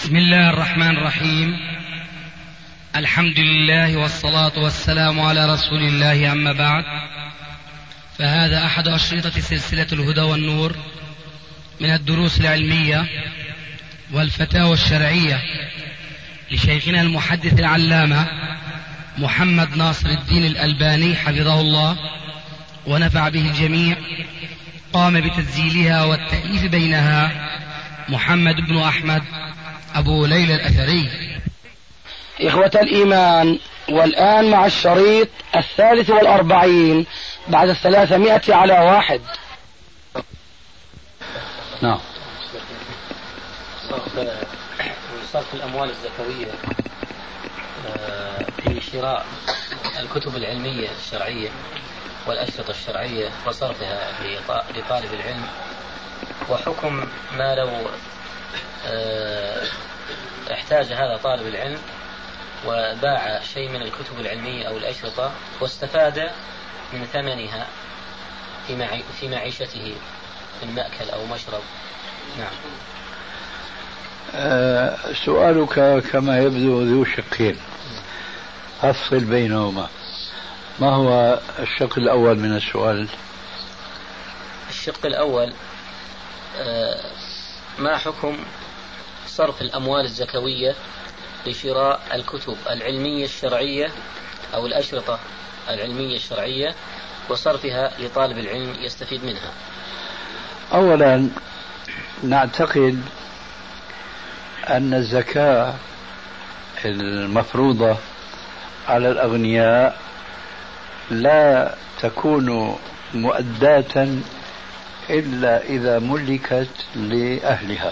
بسم الله الرحمن الرحيم. الحمد لله والصلاة والسلام على رسول الله، أما بعد، فهذا أحد أشرطة سلسلة الهدى والنور من الدروس العلمية والفتاوى الشرعية لشيخنا المحدث العلامة محمد ناصر الدين الألباني حفظه الله ونفع به الجميع. قام بتسجيلها والتأليف بينها محمد بن أحمد أبو ليلى الأثري. إخوة الإيمان، والآن مع الشريط 43 بعد 300 على 1. نعم. صرف الأموال الزكوية في شراء الكتب العلمية الشرعية والأشرطة الشرعية وصرفها لطالب العلم، وحكم ما لو احتاج هذا طالب العلم وباع شيء من الكتب العلمية أو الأشرطة واستفاد من ثمنها في معيشته من مأكل أو مشرب. نعم. سؤالك كما يبدو ذو شقين، أفصل بينهما. ما هو الشق الأول من السؤال؟ الشق الأول، ما حكم صرف الأموال الزكوية لشراء الكتب العلمية الشرعية أو الأشرطة العلمية الشرعية وصرفها لطالب العلم يستفيد منها؟ أولا، نعتقد أن الزكاة المفروضة على الأغنياء لا تكون مؤداة إلا إذا ملكت لأهلها.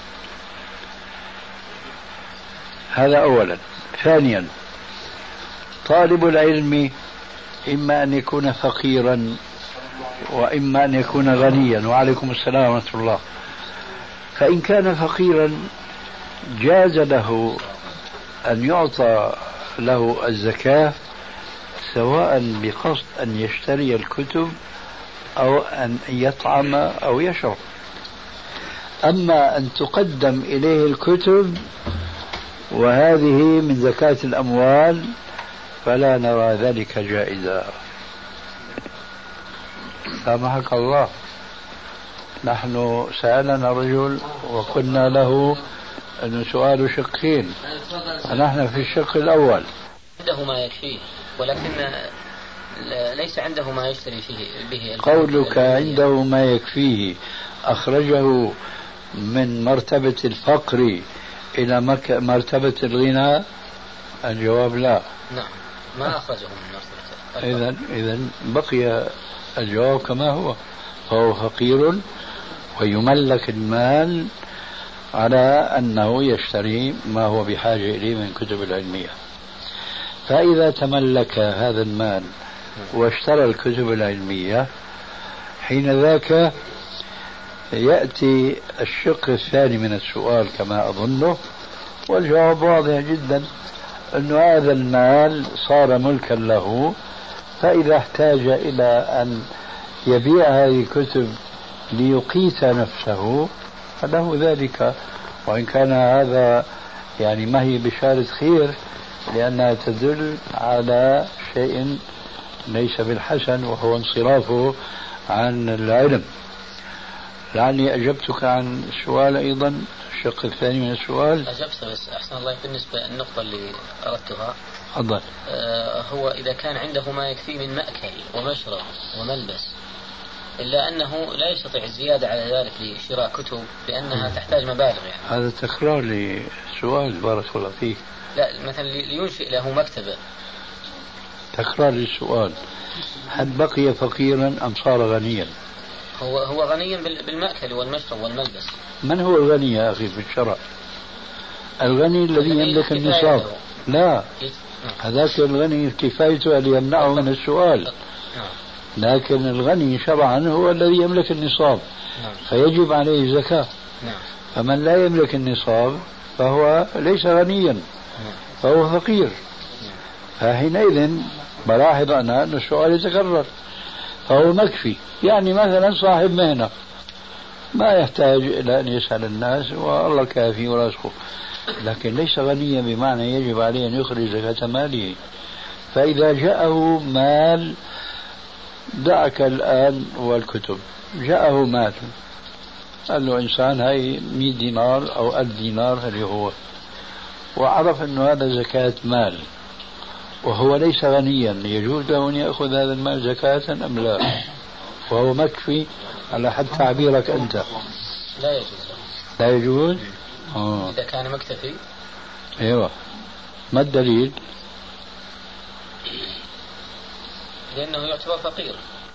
هذا أولا. ثانيا، طالب العلم إما أن يكون فقيرا وإما أن يكون غنيا. وعليكم السلام ورحمة الله. فإن كان فقيرا جاز له أن يعطى له الزكاة، سواء بقصد أن يشتري الكتب أو أن يطعم أو يشرب. أما أن تقدم إليه الكتب وهذه من زكاة الأموال فلا نرى ذلك جائزا. سامحك الله، نحن سألنا رجل وقلنا له أن سؤال شقين، ونحن في الشق الأول. عنده ما يكفيه ولكن ليس عنده ما يشتري فيه به. قولك عنده ما يكفيه أخرجه من مرتبة الفقر إلى مرتبة الغنى؟ الجواب لا. نعم، ما أخرجه من مرتبة الفقر. إذن بقي الجواب كما هو، فهو فقير ويملك المال على أنه يشتري ما هو بحاجة إليه من كتب العلمية. فإذا تملك هذا المال واشترى الكتب العلمية، حين ذاك يأتي الشق الثاني من السؤال كما أظنه، والجواب واضح جدا، أن هذا المال صار ملكا له، فإذا احتاج إلى أن يبيع هذه الكتب ليقيت نفسه فله ذلك. وإن كان هذا يعني ما هي بشارة خير، لأنها تدل على شيء ليس بالحسن وهو انصرافه عن العلم. لعلي أجبتك عن السؤال أيضا، الشق الثاني من السؤال. أجبت، بس أحسن الله بالنسبة للنقطة اللي أردتها. تفضل. هو إذا كان عنده ما يكفي من مأكل ومشرب وملبس، إلا أنه لا يستطيع الزيادة على ذلك لشراء كتب لأنها تحتاج مبالغ يعني. هذا تكرار لسؤال، بارك الله فيك. لا، مثلا لينشئ له مكتبة. تكرار للسؤال، هل بقي فقيرا أم صار غنيا؟ هو غني بالمأكل والمشرب والملبس. من هو الغني يا أخي في الشرع؟ الغني الذي يملك النصاب. لا، هذاك الغني كفايته أن يمنعه من السؤال. لكن الغني شرعا هو الذي يملك النصاب، فيجب عليه الزكاة. فمن لا يملك النصاب فهو ليس غنيا، فهو فقير. فحينئذ بلاحظ أنا أن السؤال يتكرر، فهو مكفي. يعني مثلا صاحب مهنة ما يحتاج إلى أن يسأل الناس والله كافي ورزقه، لكن ليس غنيا بمعنى يجب عليه أن يخرج زكاة ماله. فإذا جاءه مال، دعك الآن والكتب، جاءه مال قال له إنسان هاي 100 دينار أو 1000 دينار اللي هو، وعرف أنه هذا زكاة مال وهو ليس غنيا، يجوز له أن يأخذ هذا المال زكاة أم لا؟ وهو مكفي على حد تعبيرك أنت. لا يجوز. لا يجوز؟ إذا كان مكتفي. أيوة. ما الدليل؟ لأنه يعتبر فقير.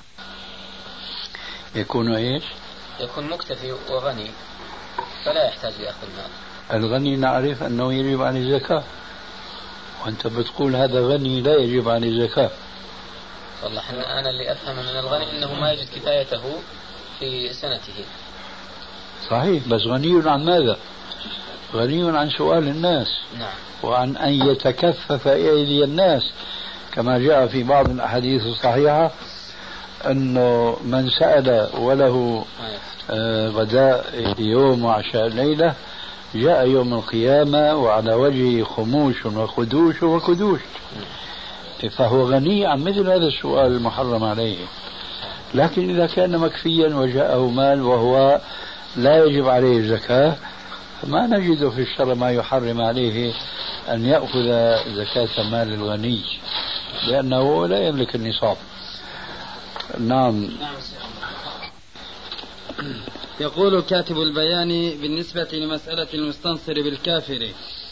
يكون إيش؟ يكون مكتفي وغني فلا يحتاج يأخذ مال. الغني نعرف أنه يجب عليه الزكاة، وأنت بتقول هذا غني لا يجب عليه الزكاة. والله أنا اللي أفهم من الغني أنه ما يجد كفايته في سنته. صحيح، بس غني عن ماذا؟ غني عن سؤال الناس. نعم. وعن أن يتكفف أيدي الناس، كما جاء في بعض الأحاديث الصحيحة أنه من سأل وله غداء يوم وعشاء ليلة جاء يوم القيامة وعلى وجهه خموش وخدوش وكدوش، فهو غني عن مثل هذا السؤال المحرم عليه. لكن إذا كان مكفيا وجاءه مال وهو لا يجب عليه الزكاة، فما نجد في الشرع ما يحرم عليه أن يأخذ زكاة مال الغني، لأنه لا يملك النصاب. نعم. يقول كاتب البيان بالنسبة لمسألة المستنصر بالكافر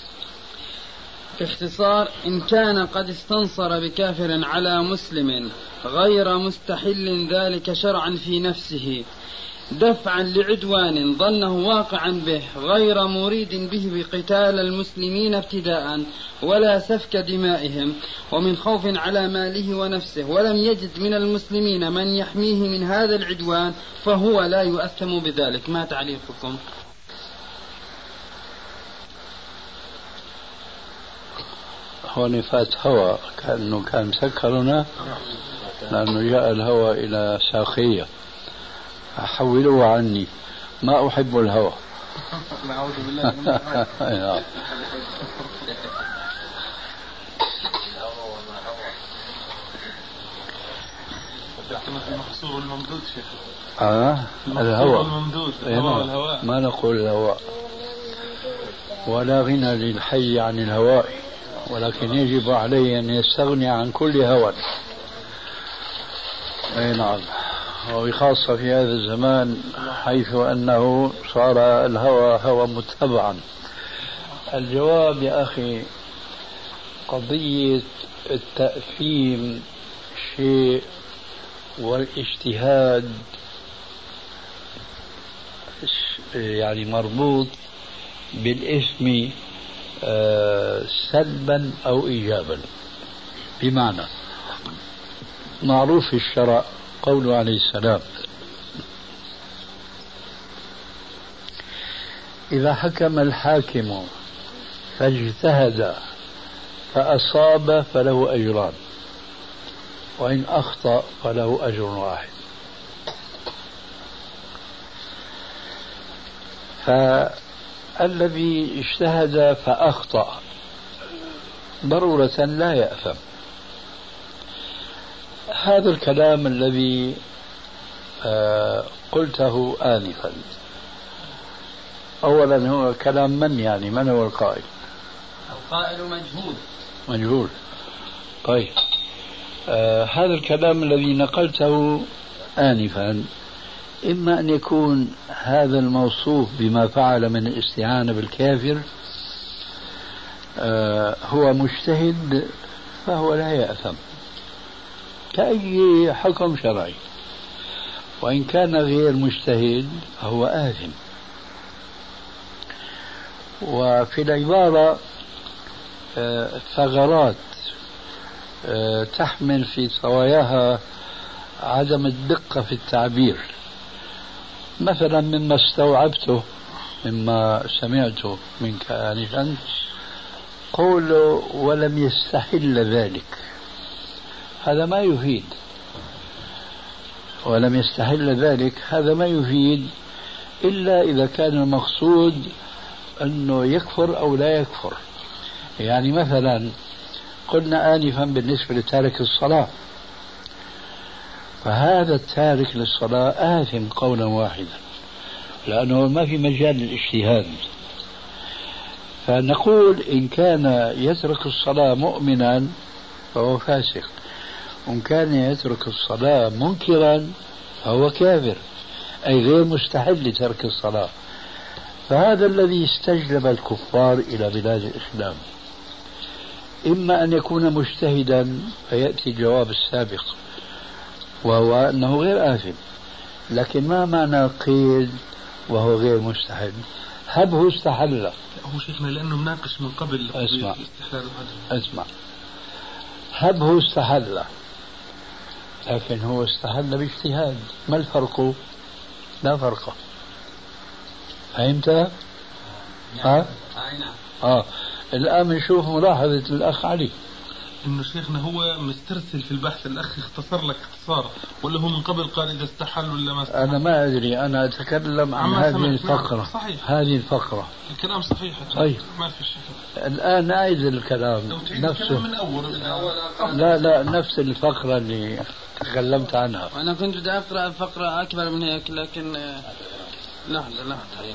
باختصار: إن كان قد استنصر بكافر على مسلم غير مستحل ذلك شرعا في نفسه دفعا لعدوان ظنه واقعا به غير مريد به بقتال المسلمين ابتداء ولا سفك دمائهم ومن خوف على ماله ونفسه، ولم يجد من المسلمين من يحميه من هذا العدوان فهو لا يؤثم بذلك. ما تعليقكم؟ هون فات هواء كأنه كان مسكرنا، لأنه جاء الهواء إلى ساقية، حولوه عني، ما أحب الهوى. نعوذ بالله من الهوى. المحصور الممدود شيخ. الهوى الممدود. ما نقول الهواء، ولا غنى للحي عن الهواء، ولكن يجب عليه أن يستغني عن كل هوى. أي نعم. وبخاصة في هذا الزمان حيث أنه صار الهوى هوى متبعا. الجواب يا أخي، قضية التأثيم شيء والاجتهاد يعني مربوط بالإثم سلبا أو إيجابا. بمعنى معروف في الشرع قوله عليه السلام: إذا حكم الحاكم فاجتهد فأصاب فله أجران، وإن أخطأ فله أجر واحد. فالذي اجتهد فأخطأ ضرورة لا يأثم. هذا الكلام الذي قلته آنفا، أولا هو كلام من؟ يعني من هو القائل؟ القائل مجهول. طيب، هذا الكلام الذي نقلته آنفا إما أن يكون هذا الموصوف بما فعل من الاستعانة بالكافر هو مجتهد فهو لا يأثم كأي حكم شرعي، وإن كان غير مجتهد فهو آثم. وفي العبارة ثغرات تحمل في طواياها عدم الدقة في التعبير. مثلا مما استوعبته مما سمعته منك آنفا قوله ولم يستحل ذلك، هذا ما يفيد. ولم يستحل ذلك هذا ما يفيد إلا إذا كان المقصود أنه يكفر أو لا يكفر. يعني مثلا قلنا آنفا بالنسبة لتارك الصلاة، فهذا التارك للصلاة آثم قولا واحدا، لأنه ما في مجال للاجتهاد. فنقول إن كان يترك الصلاة مؤمنا فهو فاسق، وإن كان يترك الصلاة منكرا فهو كافر، أي غير مستحل لترك الصلاة. فهذا الذي استجلب الكفار إلى بلاد الإسلام. إما أن يكون مجتهدا فيأتي الجواب السابق وهو أنه غير آثم، لكن ما معنى قيد وهو غير مستحل؟ هبه استحل. هو شيخنا لأنه مناقش من قبل اسمع هبه استحل، لكن هو استحل باجتهاد. ما الفرق؟ لا فرق. فهمت؟ الآن بنشوف ملاحظة الأخ علي إنه شيخنا هو مسترسل في البحث. الأخ اختصر لك اختصار، ولا هو من قبل قال إذا استحل ولا ما استحل؟ أنا ما أدري، أنا أتكلم عن هذه الفقرة. صحيح. هذه الفقرة الكلام صحيح. طيب ما في شيء. الآن أعيد الكلام نفسه من أول. لا نفس الفقرة اللي تكلمت عنها. أنا كنت بدي أقرأ فقرة أكبر من هيك، لكن لحظة.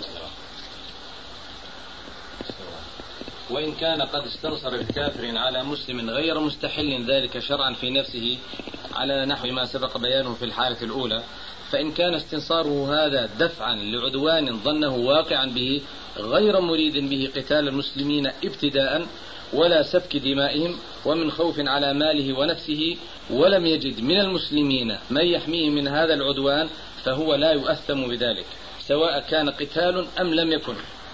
وإن كان قد استنصر بكافر على مسلم غير مستحل ذلك شرعا في نفسه على نحو ما سبق بيانه في الحالة الأولى، فإن كان استنصاره هذا دفعا لعدوان ظنه واقعا به غير مريد به قتال المسلمين ابتداء ولا سفك دمائهم ومن خوف على ماله ونفسه، ولم يجد من المسلمين من يحميه من هذا العدوان، فهو لا يؤثم بذلك سواء كان قتال أم لم يكن.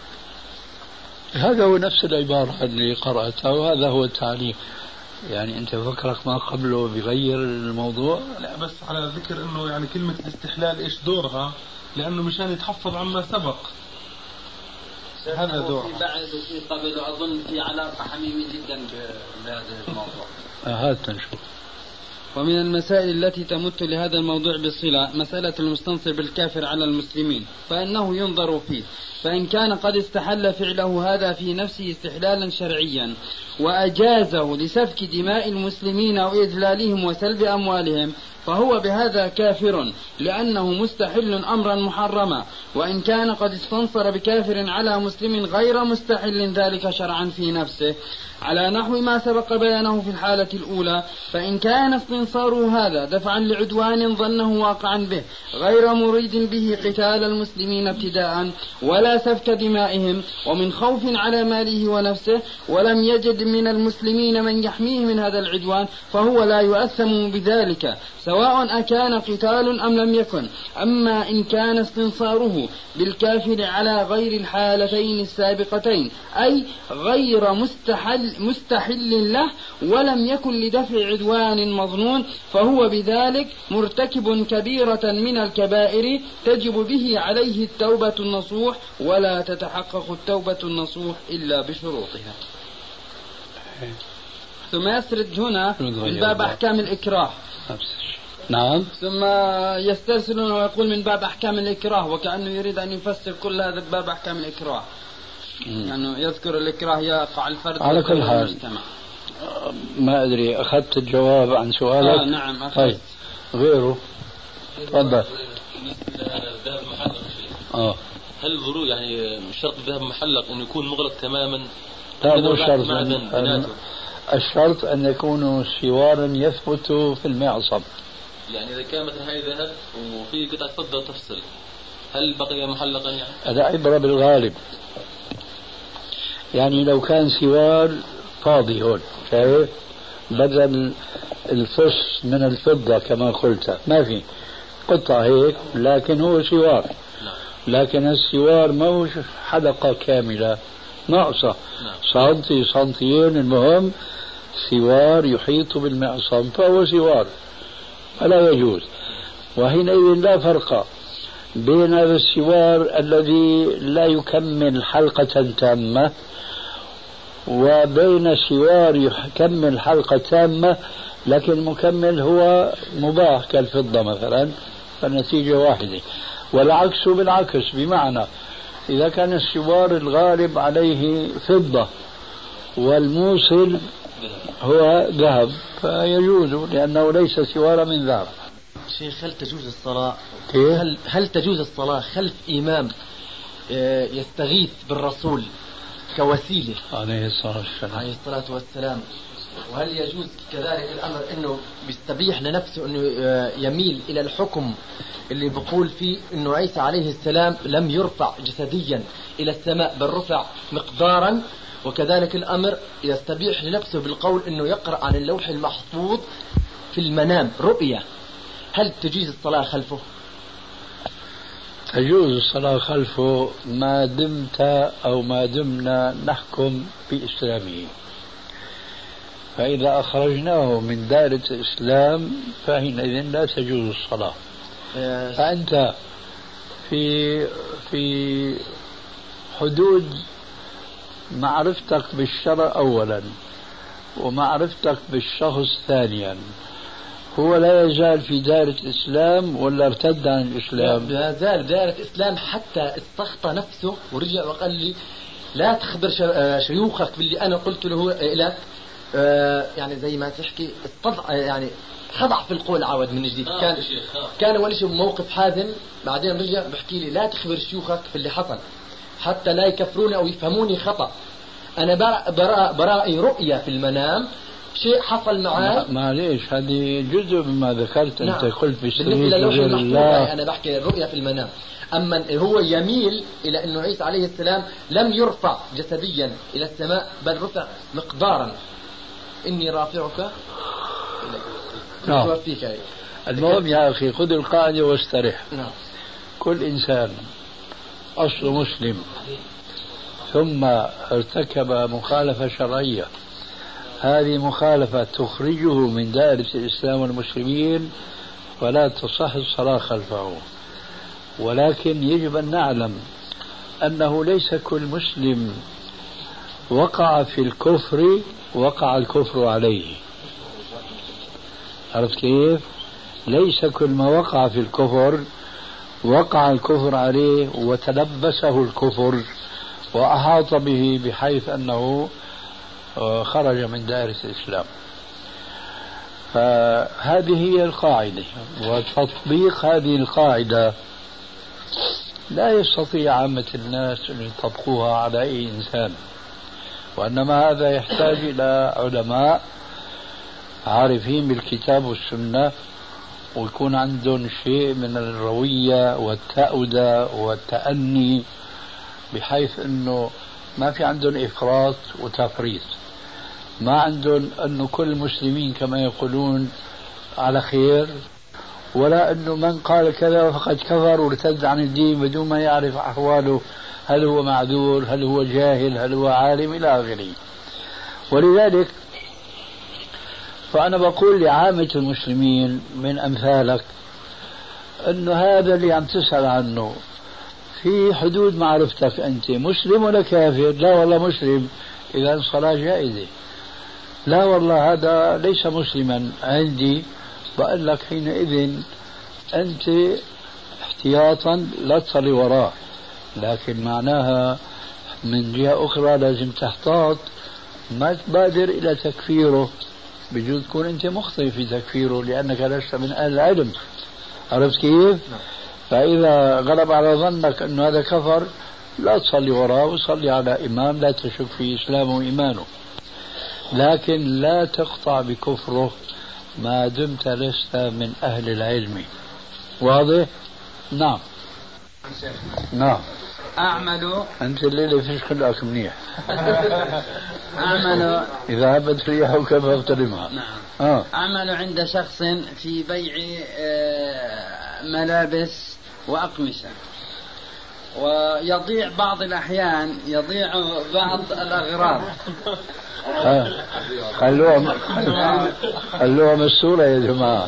هذا هو نفس العبارة اللي قرأتها، وهذا هو التعليق. يعني أنت فكرك ما قبله بغير الموضوع؟ لا، بس على ذكر أنه يعني كلمة الاستحلال إيش دورها، لأنه مشان يتحفظ عما سبق. هذا دور. في بعد وفي قبل، أظن في علاقة حميمة جدا بهذا الموضوع. هذا نشوف. ومن المسائل التي تمت لهذا الموضوع بصلة مسألة المستنصر بالكافر على المسلمين، فإنه ينظر فيه، فإن كان قد استحل فعله هذا في نفسه استحلالا شرعيا وأجازه لسفك دماء المسلمين أو إذلالهم وسلب أموالهم، فهو بهذا كافر لأنه مستحل أمرا محرما. وإن كان قد استنصر بكافر على مسلم غير مستحل ذلك شرعا في نفسه على نحو ما سبق بيانه في الحالة الأولى، فإن كان استنصاره هذا دفعا لعدوان ظنه واقعا به غير مريد به قتال المسلمين ابتداء ولا سفك دمائهم ومن خوف على ماله ونفسه، ولم يجد من المسلمين من يحميه من هذا العدوان، فهو لا يؤثم بذلك سواء أكان قتال أم لم يكن. أما إن كان استنصاره بالكافر على غير الحالتين السابقتين، أي غير مستحل له ولم يكن لدفع عدوان مظنون، فهو بذلك مرتكب كبيرة من الكبائر تجب به عليه التوبة النصوح، ولا تتحقق التوبة النصوح إلا بشروطها. ثم يسرد هنا من باب أحكام الإكراه. نعم. ثم يسترسلون ويقول من باب أحكام الإكراه، وكأنه يريد أن يفسر كل هذا باب أحكام الإكراه، يعني يذكر الإكراه يقع الفرد على كل حال. ما أدري أخذت الجواب عن سؤالك؟ نعم أخذت. طيب غيره تفضل. الذهب محلق هل الغلو يعني شرط الذهب محلق أن يكون مغلق تماما؟ لا مو شرط. الشرط أن يكون سوارا يثبت في المعصم. يعني إذا كان مثلا هاي ذهب وفي قطعة فضة تفصل، هل بقي محلقا يعني؟ هذا عبرة بالغالب. يعني لو كان سوار فاضي هون شايف بدل الفص من الفضة كما قلت، ما في قطعة هيك، لكن هو سوار. لكن السوار مش حلقة كاملة، ناقصة سنتي سنتيين، المهم سوار يحيط بالمعصم فهو سوار فلا يجوز. وحينئذ لا فرق بين هذا السوار الذي لا يكمل حلقة تامة وبين سوار يكمل حلقة تامة لكن مكمل هو مباح كالفضة مثلا، فالنتيجة واحدة. والعكس بالعكس، بمعنى إذا كان السوار الغالب عليه فضة والموصل هو ذهب فيجوز لأنه ليس سوار من ذهب. شيخ، هل تجوز الصلاة كيف؟ هل تجوز الصلاة خلف إمام يستغيث بالرسول كوسيلة عليه الصلاة والسلام؟ وهل يجوز كذلك الأمر أنه بيستبيح لنفسه أنه يميل إلى الحكم اللي بقول فيه أنه عيسى عليه السلام لم يرفع جسديا إلى السماء بل رفع مقدارا، وكذلك الأمر يستبيح لنفسه بالقول أنه يقرأ عن اللوح المحفوظ في المنام رؤية؟ هل تجوز الصلاة خلفه؟ تجوز الصلاة خلفه ما دمت أو ما دمنا نحكم بإسلامه، فإذا أخرجناه من دائرة الإسلام فحينئذ لا تجوز الصلاة. فأنت في حدود معرفتك بالشرع أولا ومعرفتك بالشخص ثانيا، هو لا يزال في دائرة الإسلام ولا ارتد عن الإسلام؟ لا زال دائرة الإسلام حتى استخطى نفسه ورجع وقال لي لا تخبر شيوخك باللي أنا قلت له لك، يعني زي ما تحكي يعني خضع في القول عود من جديد. كان أول شيء موقف حازم، بعدين رجع بحكي لي لا تخبر شيوخك في اللي حصل حتى لا يكفروني أو يفهموني خطأ. أنا برأي رؤية في المنام شيء حصل معي. معليش، هذه جزء مما ذكرت. نعم. أنت قلت بالنسبة للوحي المحفوظ أنا بحكي الرؤية في المنام. أما هو يميل إلى أنه عيسى عليه السلام لم يرفع جسديا إلى السماء بل رفع مقدارا، إني رافعك نعم. فيك. المهم يا أخي خذ القاعدة واسترح. نعم. كل إنسان أصله مسلم ثم ارتكب مخالفة شرعية، هذه مخالفة تخرجه من دائرة الإسلام والمسلمين ولا تصح الصلاة خلفه. ولكن يجب أن نعلم أنه ليس كل مسلم وقع في الكفر وقع الكفر عليه. عرفت كيف؟ ليس كل ما وقع في الكفر وقع الكفر عليه وتلبسه الكفر وأحاط به بحيث أنه خرج من دائرة الإسلام. فهذه هي القاعدة، وتطبيق هذه القاعدة لا يستطيع عامة الناس أن يطبقوها على أي إنسان، وإنما هذا يحتاج إلى علماء عارفين بالكتاب والسنة ويكون عندهم شيء من الروية والتأودة والتأني بحيث أنه ما في عندهم إفراط وتفريط، ما عندهم أنه كل المسلمين كما يقولون على خير، ولا أنه من قال كذا فقد كفر وارتد عن الدين بدون ما يعرف أحواله، هل هو معذور، هل هو جاهل، هل هو عالم إلى آخره. ولذلك فأنا بقول لعامة المسلمين من أمثالك أنه هذا اللي عم تسأل عنه في حدود معرفتك، أنت مسلم ولا كافر؟ لا والله مسلم، إذا الصلاة جائزة. لا والله هذا ليس مسلما عندي، بقول لك حينئذ أنت احتياطا لا تصلي وراه، لكن معناها من جهة أخرى لازم تحتاط ما تبادر إلى تكفيره، بجوز تكون أنت مخطئ في تكفيره لأنك لست من أهل العلم. عرفت كيف؟ فإذا غلب على ظنك أن هذا كفر لا تصلي وراه وصلي على إمام لا تشك في إسلامه وإيمانه، لكن لا تقطع بكفره ما دمت لست من أهل العلم. واضح؟ نعم. نعم. أعمل أنت الليلة فيش خلقك منيح. أعمل إذا هبت ريحك فاغتنمها. نعم. أعمل عند شخص في بيع ملابس وأقمشة، ويضيع بعض الأحيان بعض الأغراض. خلوها مسؤولة يا جماعة.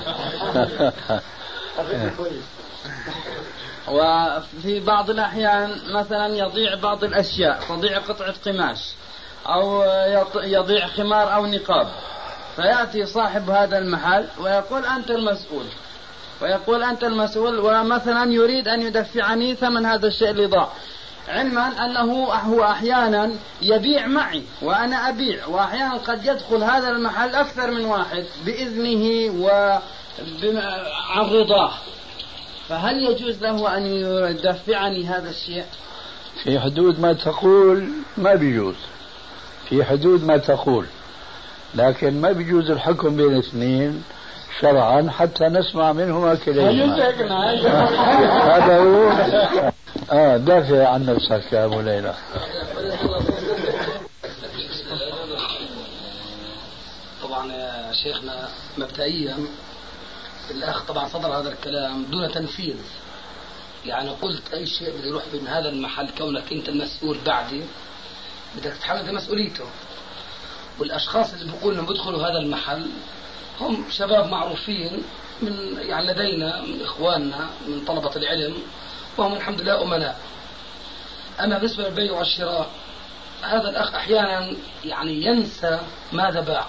وفي بعض الأحيان مثلا يضيع بعض الأشياء، تضيع قطعة قماش أو يضيع خمار أو نقاب، فيأتي صاحب هذا المحل ويقول أنت المسؤول، ويقول أنت المسؤول، ومثلا يريد أن يدفعني ثمن هذا الشيء اللي ضاع، علما أنه هو أحيانا يبيع معي وأنا أبيع، وأحيانا قد يدخل هذا المحل أكثر من واحد بإذنه وعن رضاه، فهل يجوز له أن يدفعني هذا الشيء؟ في حدود ما تقول ما بيجوز، في حدود ما تقول، لكن ما بيجوز الحكم بين اثنين شرعا حتى نسمع منهما كليهما. هذا هو. دافع عن نفسك يا أبو ليلى. طبعا يا شيخنا مبدئيا الأخ طبعا صدر هذا الكلام دون تنفيذ، يعني قلت أي شيء بده يروح من هذا المحل كونك أنت المسؤول بعدي بدك تتحمل مسؤوليته، والأشخاص اللي بيقولوا إنهم بيدخلوا هذا المحل هم شباب معروفين من يعني لدينا من إخواننا من طلبة العلم، وهم الحمد لله أمناء. أما بالنسبة للبيع والشراء هذا الأخ أحيانا يعني ينسى ماذا باع،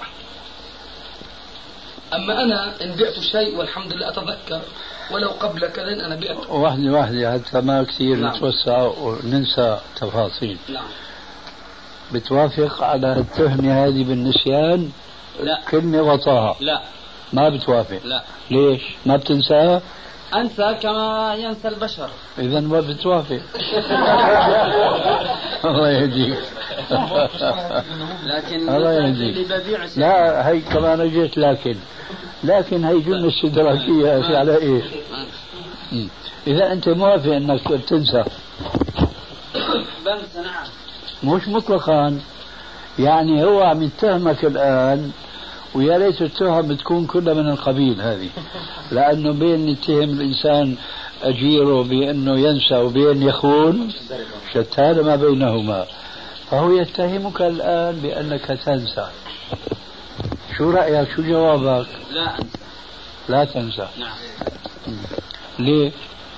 أما أنا إن بعت شيء والحمد لله أتذكر ولو قبل كذا أنا بعت. واحدة حتى ما كثير نعم. نتوسع وننسى تفاصيل. نعم. بتوافق على التهمة هذه بالنسيان؟ لا. كلمة غطاها. لا. ما بتوافق؟ لا. ليش؟ ما بتنساها؟ أنسى كما ينسى البشر. إذا ما بتوافق. الله يهديك. لكن الله يهديك. لا هي كمان اجت لكن هي جملة استدراكية في على ايش؟ إذا أنت موافق أنك تنسى. بنسى نعم. مش مطلقا، يعني هو عم يتهمك الآن، ويا ريت التهم تكون كلها من القبيل هذه، لأنه بين يتهم الإنسان أجيره بأنه ينسى وبين يخون شتان ما بينهما، فهو يتهمك الآن بأنك تنسى. شو رأيك؟ شو جوابك؟ لا أنسى. لا تنسى. نعم. ليه؟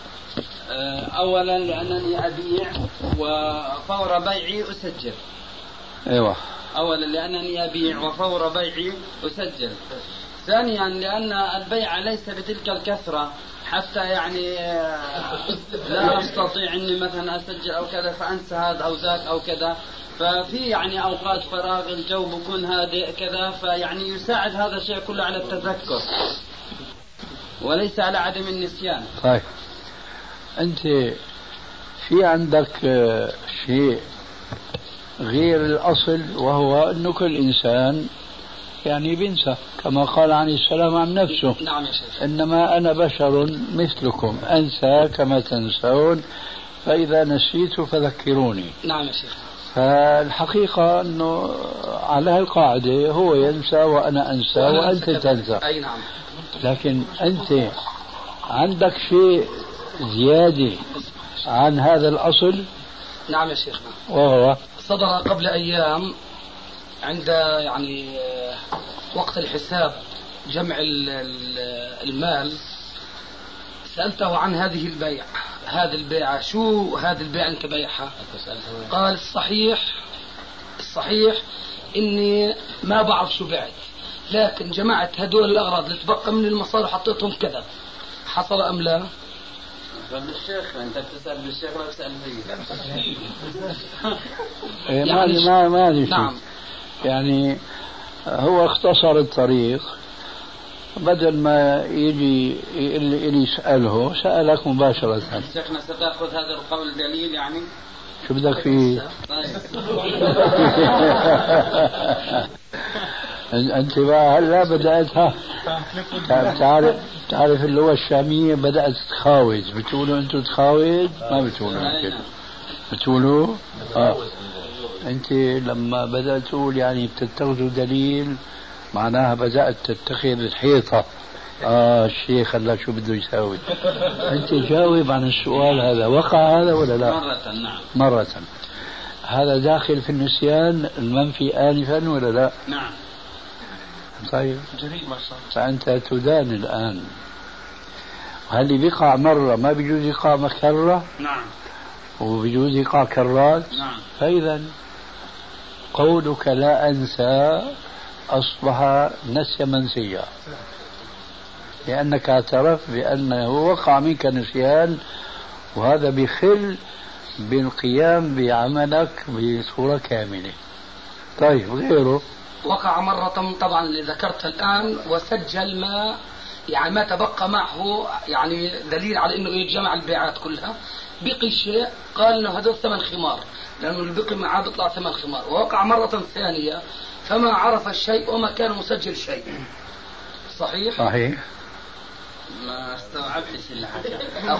أولا لأنني أبيع وفور بيعي أسجل. أيوة. أولا لأنني أبيع وفور بيعي أسجل. ثانيا لأن البيع ليس بتلك الكثرة حتى يعني لا أستطيع أني مثلا أسجل أو كذا فأنسى هذا أو ذاك أو كذا، ففي يعني أوقات فراغ الجو بكون هادئ كذا، فيعني يساعد هذا الشيء كله على التذكر وليس على عدم النسيان. طيب أنت في عندك شيء غير الأصل، وهو أنه كل إنسان يعني بينسى كما قال عليه السلام عن نفسه. نعم يا شيخ. إنما أنا بشر مثلكم أنسى كما تنسون، فإذا نسيت فذكروني. نعم يا شيخ. فالحقيقة أنه على هالقاعدة هو ينسى وأنا أنسى وأنت تنسى. أي نعم. لكن أنت عندك شيء زيادة عن هذا الأصل. نعم يا شيخنا. وهو صدر قبل أيام عند يعني وقت الحساب جمع المال، سألته عن هذه البيع، هذه البيعة شو هذه البيعة أنت بيعها؟ قال الصحيح إني ما بعرف شو بعت، لكن جمعت هدول الأغراض اللي تبقى من المصاري وحطيتهم كذا. حصل أم لا؟ بالشيخ أنت بتسأل بالشيخ ولا بتسأل فيه؟ يعني ما شيء. نعم. يعني هو اختصر الطريق، بدل ما يجي اللي يسأله سألك مباشرة. شيخنا ستأخذ هذا القول دليل يعني؟ شو بدك فيه؟ أنت بقى هلا بدأتها تعرف اللغة الشامية بدأت تخاوز. بتقولوا أنتوا تخاوز؟ ما بتقولوا كده، بتقولوا أنت لما بدأت تقول يعني بتتخذوا دليل معناها بدأت تتخذ الحيطة. الشيخ هلا شو بده يساوي؟ أنت جاوب عن السؤال هذا. وقع هذا ولا لا؟ مرة. نعم. مرة. هذا داخل في النسيان المنفي آنفا ولا لا؟ نعم. طيب جميل ما شاء الله. فأنت تدان الآن. هل بيقع مرة ما بيجوز يقع مكررة؟ نعم. وبيجوز يقع كرات؟ نعم. فإذا قولك لا أنسى أصبح نسي منسيا. لأنك اعترفت بأنه وقع منك نسيان، وهذا بخل بالقيام بعملك بصورة كاملة. طيب غيره؟ وقع مرة طبعا اللي ذكرت الآن، وسجل ما تبقى معه، يعني دليل على أنه يجمع البيعات كلها. بقي شيء قال أنه هذا 8 خمار، لأنه اللي بقي معاه بيطلع 8 خمار. ووقع مرة ثانية فما عرف الشيء وما كان مسجل شيء. صحيح؟ صحيح. ما استوعبتش اللي حكى.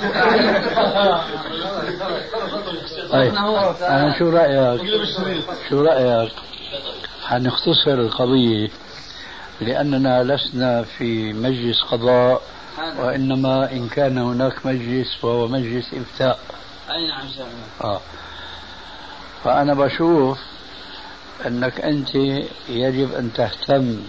طيب أنا شو رأيك حنختصر القضية، لأننا لسنا في مجلس قضاء، وإنما إن كان هناك مجلس فهو مجلس إفتاء. أي نعم شاء. فأنا بشوف أنك أنت يجب أن تهتم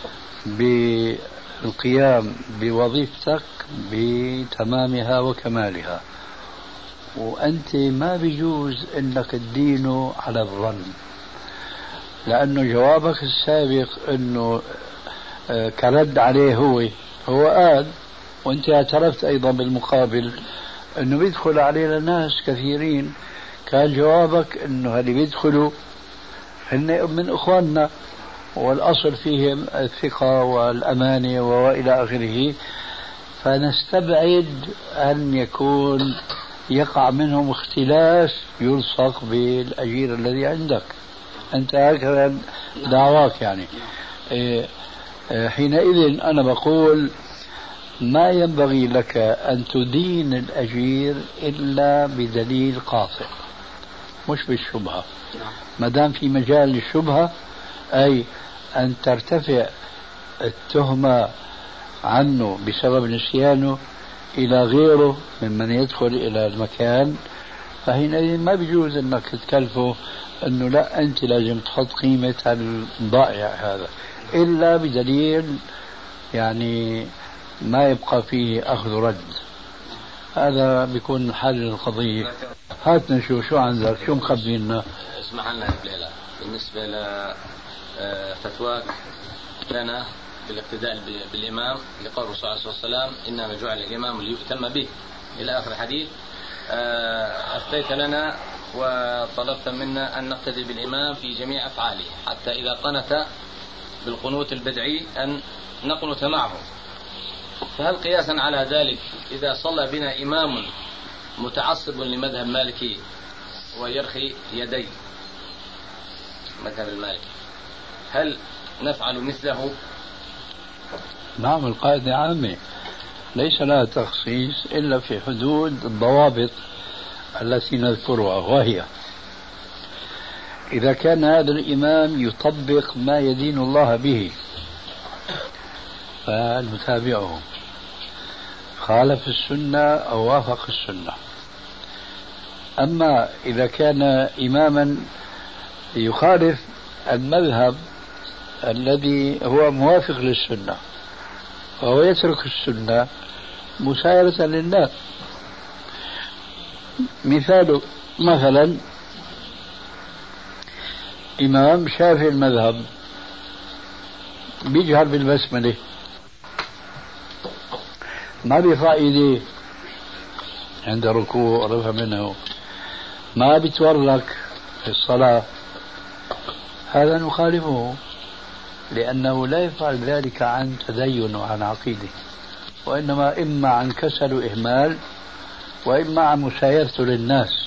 بالقيام بوظيفتك بتمامها وكمالها، وأنت ما بيجوز أنك تدينه على الظن، لأنه جوابك السابق أنه كرد عليه هو قال، وأنت اعترفت أيضا بالمقابل أنه بيدخل علينا ناس كثيرين، كان جوابك أنه اللي بيدخلوا هن من إخواننا والأصل فيهم الثقة والأمانة وإلى آخره، فنستبعد أن يكون يقع منهم اختلاس يلصق بالأجير الذي عندك. أنت هكذا دعواك يعني. حينئذ أنا بقول ما ينبغي لك أن تدين الأجير إلا بدليل قاطع، مش بالشبهة. ما دام في مجال للشبهة، أي أن ترتفع التهمة عنه بسبب نسيانه إلى غيره ممن يدخل إلى المكان، فحينئذ ما بيجوز أنك تكلفه أنه لا أنت لازم تحط قيمة الضائع هذا إلا بدليل يعني ما يبقى فيه أخذ رد. هذا بيكون حل القضية. هات نشوف شو عندك، شو مخبينا. اسمح لنا يا بليلة، بالنسبة لفتواك لنا بالاقتداء بالإمام لقول الرسول صلى الله عليه وسلم إنما جعل الإمام ليؤتم به إلى آخر الحديث، أفتيت لنا وطلبت منا أن نقتدي بالإمام في جميع أفعاله، حتى إذا قنت بالقنوت البدعي أن نقنت معه. فهل قياسا على ذلك إذا صلى بنا إمام متعصب لمذهب مالكي ويرخي يدي مذهب المالكي، هل نفعل مثله؟ نعم، القاعدة عامة ليس لها تخصيص إلا في حدود الضوابط التي نذكرها، وهي إذا كان هذا الإمام يطبق ما يدين الله به فنتابعه، خالف السنة أو وافق السنة. أما إذا كان إماما يخالف المذهب الذي هو موافق للسنة فهو يترك السنة مسايرة للناس. مثلا إمام شافعي المذهب بيجهر بالبسملة، ما بيرفع ايديه عند ركوع رفع منه، ما بيتورك في الصلاة، هذا نخالفه، لأنه لا يفعل ذلك عن تدين وعن عقيدة، وإنما إما عن كسل وإهمال، وإما عن مسايرته للناس.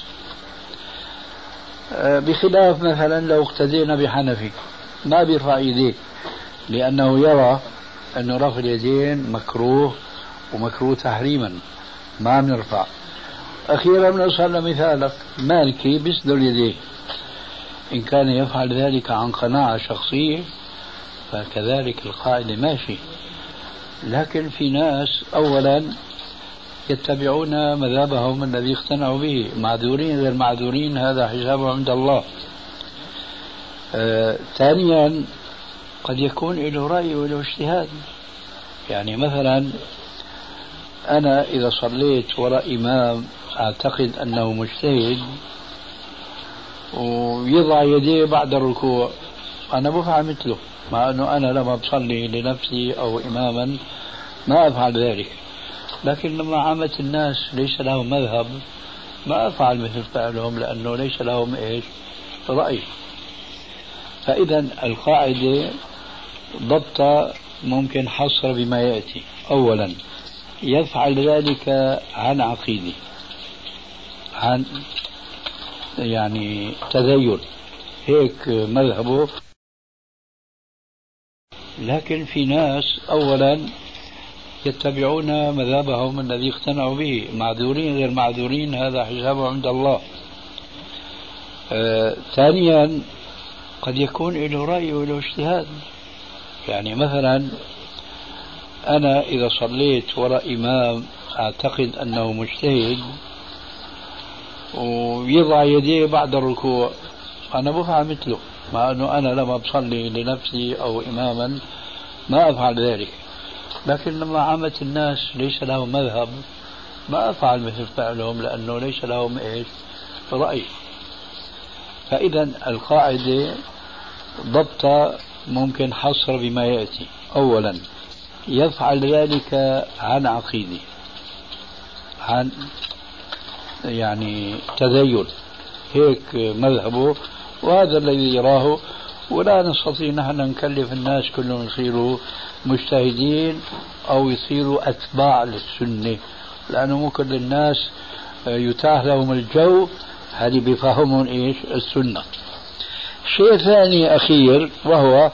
بخلاف مثلا لو اقتدينا بحنفي ما بيرفع يديه، لأنه يرى أن رفع اليدين مكروه ومكروه تحريما، ما بنرفع. أخيرا بنوصل لمثالك مالكي بيسدل يديه، إن كان يفعل ذلك عن قناعة شخصية فكذلك القاعدة ماشي. لكن في ناس أولا يتبعون مذهبهم الذي اقتنعوا به، معذورين غير معذورين هذا حسابهم عند الله. ثانيا قد يكون له رأي وله اجتهاد، يعني مثلا أنا إذا صليت وراء إمام أعتقد أنه مجتهد ويضع يديه بعد الركوع، أنا بفعل مثله، مع أنه أنا لما بصلي لنفسي أو إماما ما أفعل ذلك. لكن لما عامة الناس ليس لهم مذهب ما أفعل مثل فعلهم، لأنه ليس لهم إيش؟ رأي. فإذا القاعدة ضبط ممكن حصر بما يأتي. أولا يفعل ذلك عن عقيدة، عن يعني تذيل، هيك مذهبه. لكن في ناس أولا يتبعون مذهبهم الذي اقتنعوا به، معذورين غير معذورين هذا حسابه عند الله. ثانيا قد يكون له رأي وله اجتهاد. يعني مثلا أنا إذا صليت وراء إمام أعتقد أنه مجتهد ويضع يديه بعد الركوع، أنا بفعل مثله، مع أنه أنا لما بصلي لنفسي أو إماما ما أفعل ذلك. لكن لما عامة الناس ليس لهم مذهب ما أفعل مثل فعلهم، لأنه ليس لهم إيش؟ رأي. فإذا القاعدة ضبط ممكن حصر بما يأتي. أولا يفعل ذلك عن عقيدة، عن يعني تذيل، هيك مذهبه وهذا الذي يراه. ولا نستطيع نحن نكلف الناس كلهم يصيروا مجتهدين أو يصيروا أتباع للسنة، لأنه مو كل الناس يتاح لهم الجو هذه بفهمهم إيش؟ السنة. شيء ثاني أخير، وهو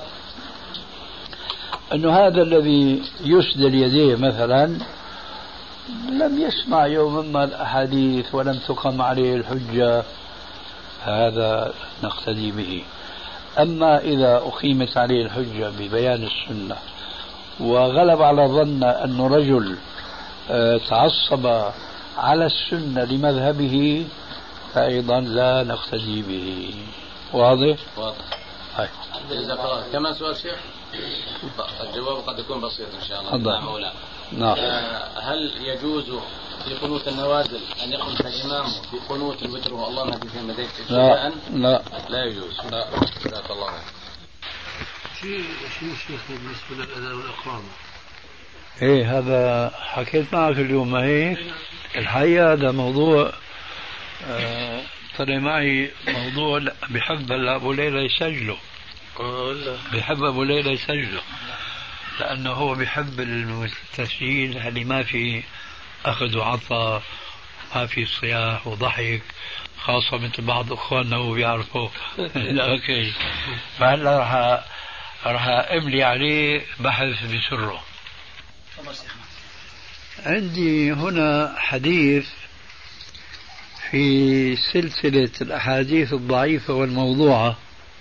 أنه هذا الذي يسدل يديه مثلا لم يسمع يوما ما الأحاديث ولم تقم عليه الحجة، هذا نقتدي به. أما إذا أقيمت عليه الحجة ببيان السنة وغلب على ظن أنه رجل تعصب على السنة لمذهبه فأيضا لا نقتدي به. واضح؟ واضح. هاي. جزاك الله. كمان سؤال شيخ، الجواب قد يكون بسيط إن شاء الله. نعم ولا نعم. هل يجوز في قنوت النوازل أن يقنت الإمام في قنوت الوتر والله ما في مديك ابتداء؟ لا يجوز. لا. جزاك الله. شيء شيخ بالنسبة للأذان والإقامة؟ إيه هذا حكيت معك اليوم، ما هيك؟ الحقيقة هذا موضوع طلع معي موضوع بحب أبو ليلى يسجله. بحب أبو ليلى يسجله لأنه هو بحب التسجيل اللي ما في أخذ وعطاء، ما في صياح وضحك، خاصة مثل بعض أخواننا هو بيعرفوا. أوكي. فهلا راح أملي عليه بحث بسره. عندي هنا حديث في سلسلة الأحاديث الضعيفة والموضوعة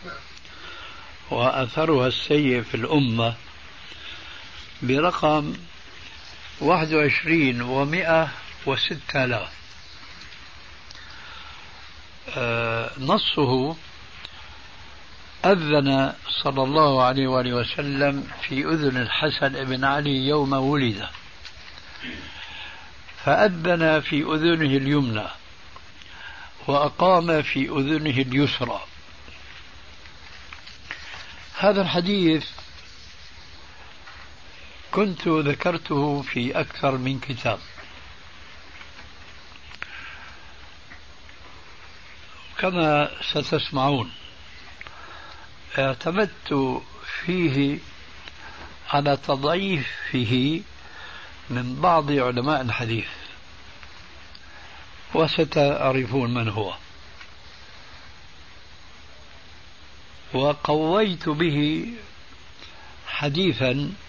وأثرها السيء في الأمة برقم 21,106,000. نصه: أذن صلى الله عليه وآله وسلم في أذن الحسن بن علي يوم ولد، فأذن في أذنه اليمنى وأقام في أذنه اليسرى. هذا الحديث كنت ذكرته في أكثر من كتاب، كما ستسمعون اعتمدت فيه على تضعيفه من بعض علماء الحديث وستعرفون من هو، وقويت به حديثا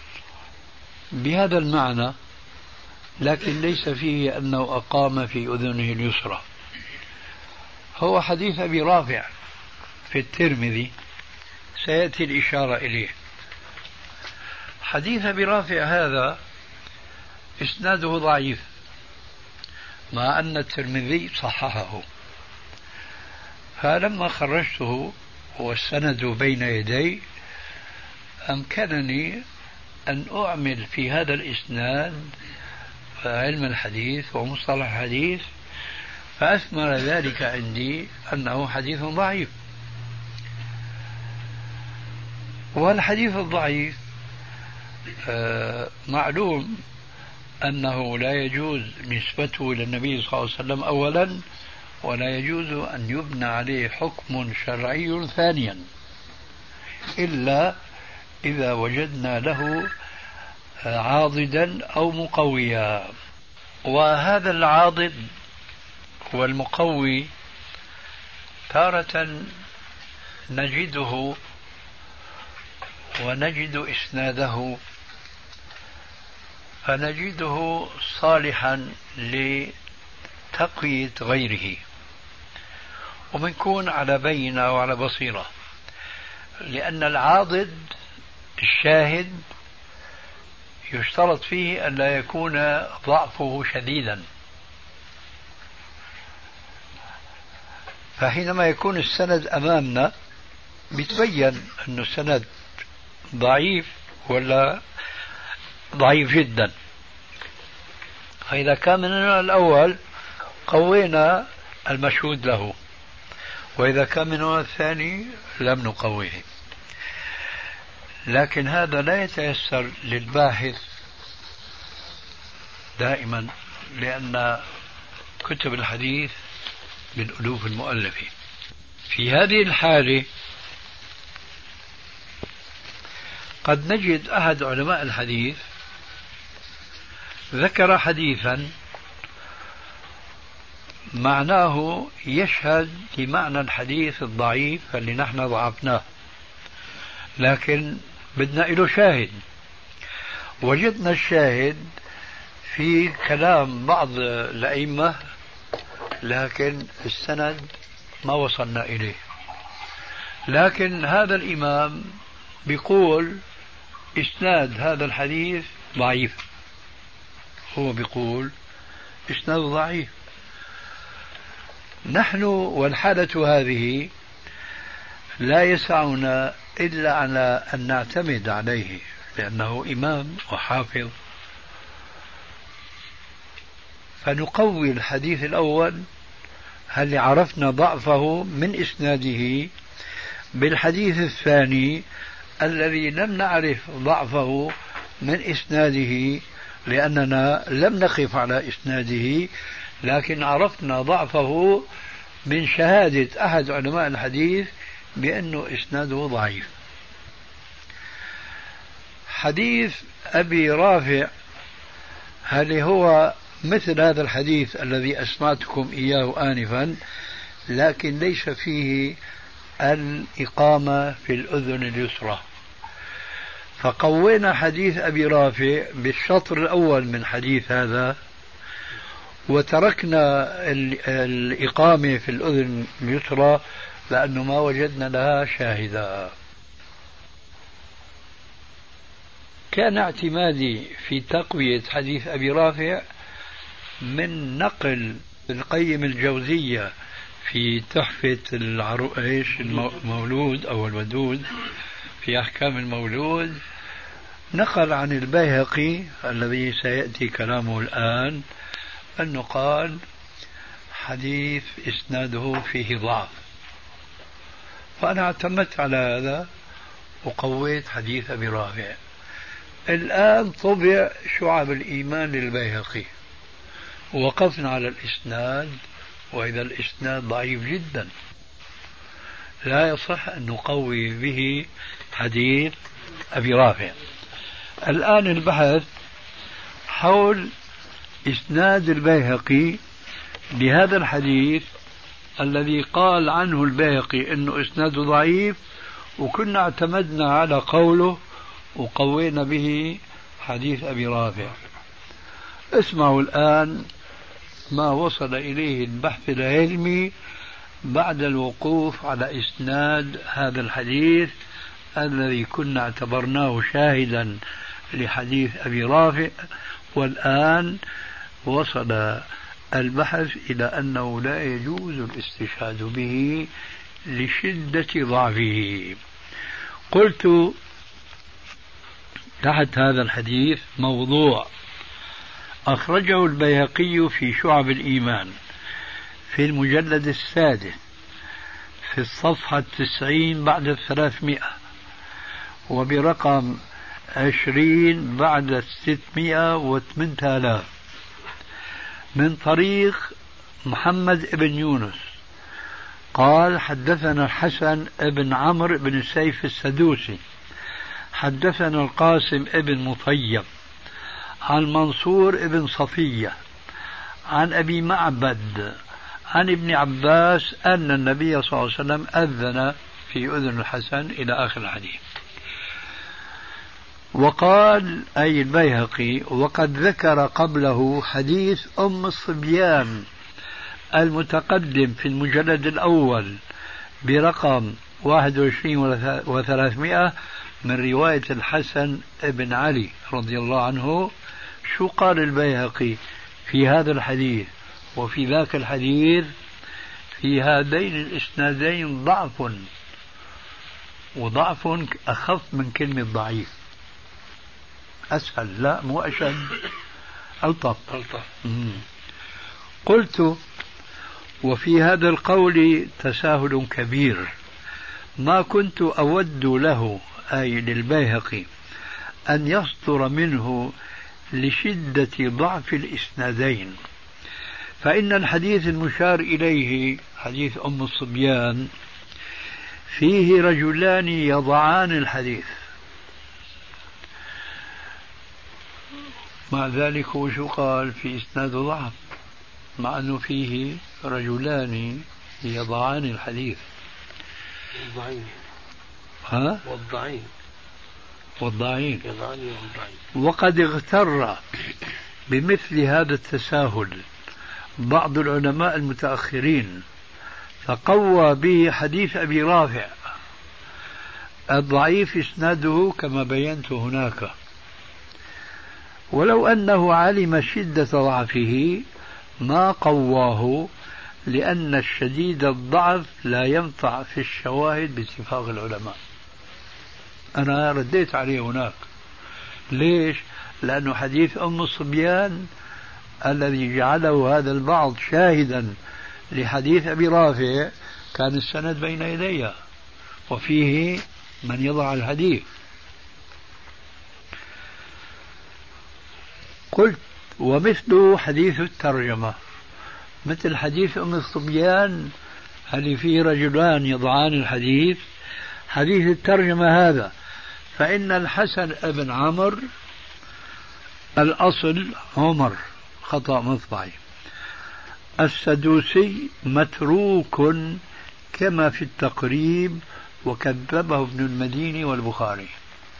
بهذا المعنى، لكن ليس فيه أنه أقام في أذنه اليسرى. هو حديث أبي رافع في الترمذي، سيأتي الإشارة إليه. حديث أبي رافع هذا إسناده ضعيف، مع أن الترمذي صححه. فلما خرجته والسند بين يدي أمكنني أن أعمل في هذا الإسناد علم الحديث ومصطلح الحديث، فأثمر ذلك عندي أنه حديث ضعيف. والحديث الضعيف معلوم أنه لا يجوز نسبته إلى النبي صلى الله عليه وسلم أولا، ولا يجوز أن يبنى عليه حكم شرعي ثانيا إلا إذا وجدنا له عاضدا أو مقويا. وهذا العاضد والمقوي تارة نجده ونجد إسناده فنجده صالحا لتقوية غيره، وبنكون على بينة وعلى بصيرة، لأن العاضد الشاهد يشترط فيه أن لا يكون ضعفه شديدا، فحينما يكون السند أمامنا بيتبين أن السند ضعيف ولا ضعيف جدا. فإذا كان من الأول قوينا المشهود له، وإذا كان من الثاني لم نقويه. لكن هذا لا يتيسر للباحث دائما، لأن كتب الحديث بالألوف المؤلفة. في هذه الحالة قد نجد أحد علماء الحديث ذكر حديثا معناه يشهد لمعنى الحديث الضعيف اللي نحن ضعفناه، لكن بدنا له شاهد. وجدنا الشاهد في كلام بعض الأئمة، لكن السند ما وصلنا إليه. لكن هذا الإمام بيقول إسناد هذا الحديث ضعيف، هو بيقول إسناد ضعيف. نحن والحالة هذه لا يسعنا إلا على أن نعتمد عليه، لأنه إمام وحافظ، فنقوي الحديث الأول هل عرفنا ضعفه من إسناده بالحديث الثاني الذي لم نعرف ضعفه من إسناده، لأننا لم نقف على إسناده، لكن عرفنا ضعفه من شهادة أحد علماء الحديث بأنه إسناده ضعيف. حديث أبي رافع هل هو مثل هذا الحديث الذي أسمعتكم إياه آنفا، لكن ليس فيه الإقامة في الأذن اليسرى، فقوينا حديث أبي رافع بالشطر الأول من حديث هذا، وتركنا الإقامة في الأذن اليسرى لأنه ما وجدنا لها شاهدا. كان اعتمادي في تقوية حديث أبي رافع من نقل القيم الجوزية في تحفة المولود أو الودود في أحكام المولود، نقل عن البيهقي الذي سيأتي كلامه الآن أنه قال حديث إسناده فيه ضعف، فأنا اعتمدت على هذا وقويت حديث أبي رافع. الآن طبع شعب الإيمان للبيهقي، وقفنا على الإسناد، وإذا الإسناد ضعيف جدا لا يصح أن نقوي به حديث أبي رافع. الآن البحث حول إسناد البيهقي لهذا الحديث الذي قال عنه البيهقي أنه إسناده ضعيف، وكنا اعتمدنا على قوله وقوينا به حديث أبي رافع. اسمعوا الآن ما وصل إليه البحث العلمي بعد الوقوف على إسناد هذا الحديث الذي كنا اعتبرناه شاهدا لحديث أبي رافع، والآن وصل البحث إلى أنه لا يجوز الاستشهاد به لشدة ضعفه. قلت تحت هذا الحديث موضوع أخرجه البيهقي في شعب الإيمان في المجلد السادس في الصفحة 90 بعد 300 وبرقم 20 بعد 600 و8000 من طريق محمد بن يونس قال حدثنا الحسن بن عمرو بن السيف السدوسي حدثنا القاسم بن مطيب عن منصور بن صفية عن أبي معبد عن ابن عباس أن النبي صلى الله عليه وسلم أذن في أذن الحسن إلى آخر الحديث. وقال أي البيهقي وقد ذكر قبله حديث أم الصبيان المتقدم في المجلد الأول برقم 21 و300 من رواية الحسن بن علي رضي الله عنه. شو قال البيهقي في هذا الحديث وفي ذاك الحديث؟ في هذين الإسنادين ضعف، وضعف أخف من كلمة ضعيف. أسهل، لا مو أشد، ألطف. قلت وفي هذا القول تساهل كبير ما كنت أود له أي للبيهقي أن يصدر منه لشدة ضعف الإسنادين، فإن الحديث المشار إليه حديث أم الصبيان فيه رجلان يضعان الحديث، مع ذلك هو شو قال في إسناد ضعف مع أنه فيه رجلان يضعان الحديث. والضعين وقد اغتر بمثل هذا التساهل بعض العلماء المتأخرين فقوى به حديث أبي رافع الضعيف إسناده كما بينت هناك، ولو أنه علم شدة ضعفه ما قواه، لأن الشديد الضعف لا ينفع في الشواهد باتفاق العلماء. أنا رديت عليه هناك. ليش؟ لأنه حديث أم الصبيان الذي جعله هذا البعض شاهدا لحديث أبي رافع كان السند بين يديه وفيه من يضع الحديث. قلت ومثل حديث الترجمة، مثل حديث أم الصبيان هل فيه رجلان يضعان الحديث، حديث الترجمة هذا فإن الحسن بن عمرو الأصل عمر خطأ مطبعي السدوسي متروك كما في التقريب وكذبه ابن المديني والبخاري.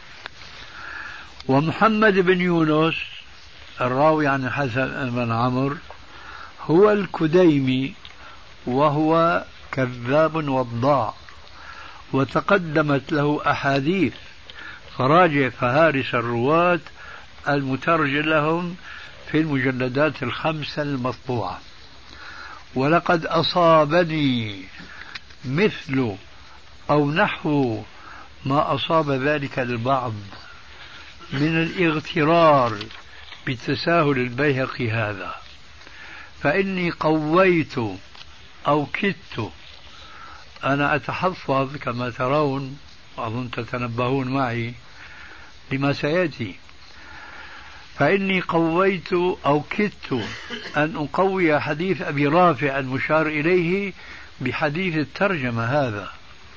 ومحمد بن يونس الراوي عن الحسن بن عمرو هو الكديمي وهو كذاب وضاع، وتقدمت له أحاديث، فراجع فهارس الرواة المترجم لهم في المجلدات 5 المطبوعة. ولقد أصابني مثل أو نحو ما أصاب ذلك البعض من الاغترار بتساهل البيهقي هذا، فإني قويت أو كدت، أنا أتحفظ كما ترون أظن تتنبهون معي لما سيأتي، فإني قويت أو كدت أن أقوي حديث أبي رافع المشار إليه بحديث الترجمة هذا،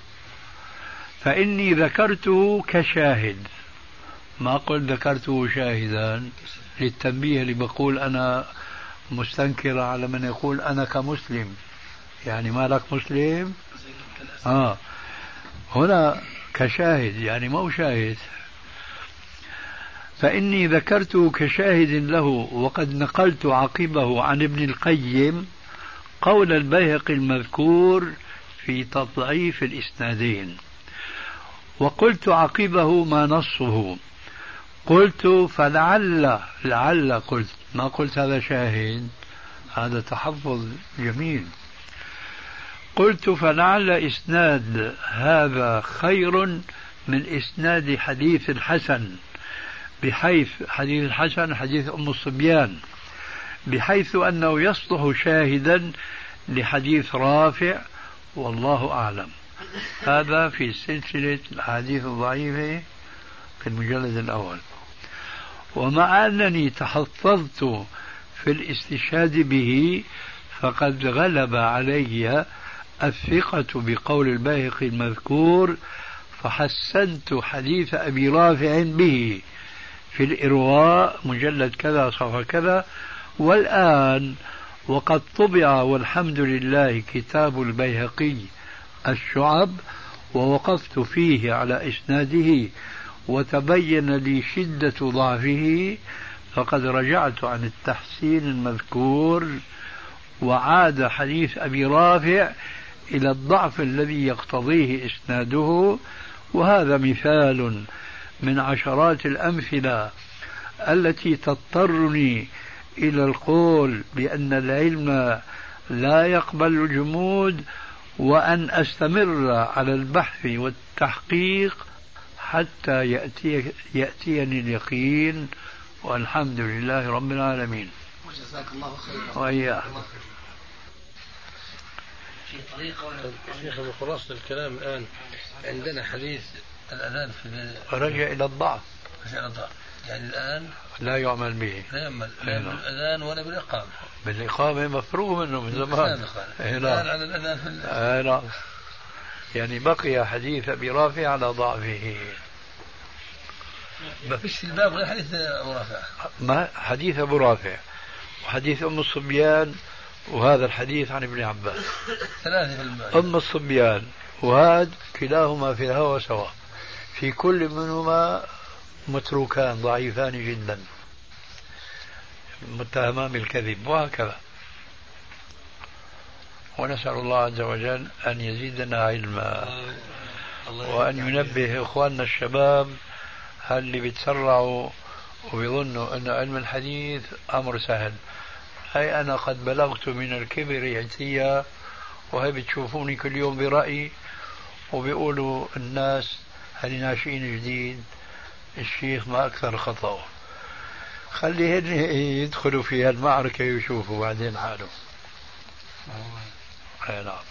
فإني ذكرته كشاهد، ما قلت ذكرته شاهدا للتنبيه اللي بقول أنا مستنكر على من يقول أنا كمسلم، يعني ما لك مسلم هنا كشاهد يعني ما هو شاهد، فإني ذكرته كشاهد له. وقد نقلت عقبه عن ابن القيم قول البيهقي المذكور في تضعيف الإسنادين، وقلت عقبه ما نصه، قلت فلعل قلت، ما قلت هذا شاهد، هذا تحفظ جميل، قلت فلعل إسناد هذا خير من إسناد حديث الحسن، بحيث حديث الحسن حديث أم الصبيان، بحيث أنه يصلح شاهدا لحديث رافع، والله أعلم. هذا في سلسلة الأحاديث الضعيفة في المجلد الأول. ومع أنني تحفظت في الاستشهاد به فقد غلب علي الثقة بقول البيهقي المذكور، فحسنت حديث أبي رافع به في الإرواء مجلد كذا صفحة كذا. والآن وقد طبع والحمد لله كتاب البيهقي الشعب، ووقفت فيه على إسناده وتبين لي شدة ضعفه، فقد رجعت عن التحسين المذكور وعاد حديث أبي رافع إلى الضعف الذي يقتضيه إسناده. وهذا مثال من عشرات الأمثلة التي تضطرني إلى القول بأن العلم لا يقبل الجمود، وأن أستمر على البحث والتحقيق حتى يأتيني اليقين، والحمد لله رب العالمين. جزاك الله خيرا. وإياك. شيخ بخلاصة الكلام الآن عندنا حديث الأذان في رجع إلى الضعف، يعني الآن لا يعمل به، لا يعمل لا بالأذان ولا بالإقامة. بالإقامة مفروغ منه من زمان. الآن على الأذان نعم. يعني بقي حديث أبي رافع على ضعفه. ما فيش في الباب غير حديث أبو رافع. ما حديث أبو رافع وحديث أم الصبيان وهذا الحديث عن ابن عباس. ثلاثة في الباب. أم الصبيان وهذا كلاهما في الهوى سواء، في كل منهما متروكان ضعيفان جدا متهمان بالكذب وهكذا. ونسأل الله عز وجل أن يزيدنا علما وأن ينبه إخواننا الشباب اللي بيتسرعوا وبيظنوا أن علم الحديث أمر سهل. هاي أنا قد بلغت من الكبر عتيا، وهي بتشوفوني كل يوم برأيي وبيقولوا الناس هل ناشئين جديد الشيخ ما أكثر خطأه. خليهن يدخلوا في المعركة ويشوفوا بعدين حالهم. أي نعم.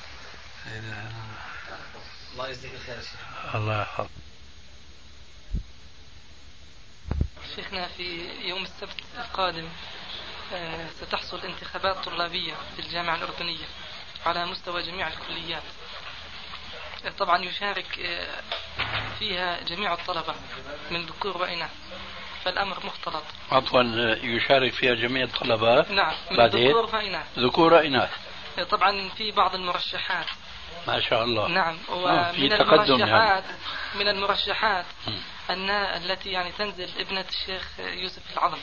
الله يجزيك الخير يا شيخ. الله يحفظك. شيخنا في يوم السبت القادم ستحصل انتخابات طلابية في الجامعة الأردنية على مستوى جميع الكليات. طبعا يشارك فيها جميع الطلبة من ذكور وإناث، فالأمر مختلط. عفوا، يشارك فيها جميع الطلبة؟ نعم، من ذكور وإناث. ذكور وإناث. طبعا في بعض المرشحات. ما شاء الله. نعم. ومن المرشحات من المرشحات أن التي يعني تنزل ابنة الشيخ يوسف العظم،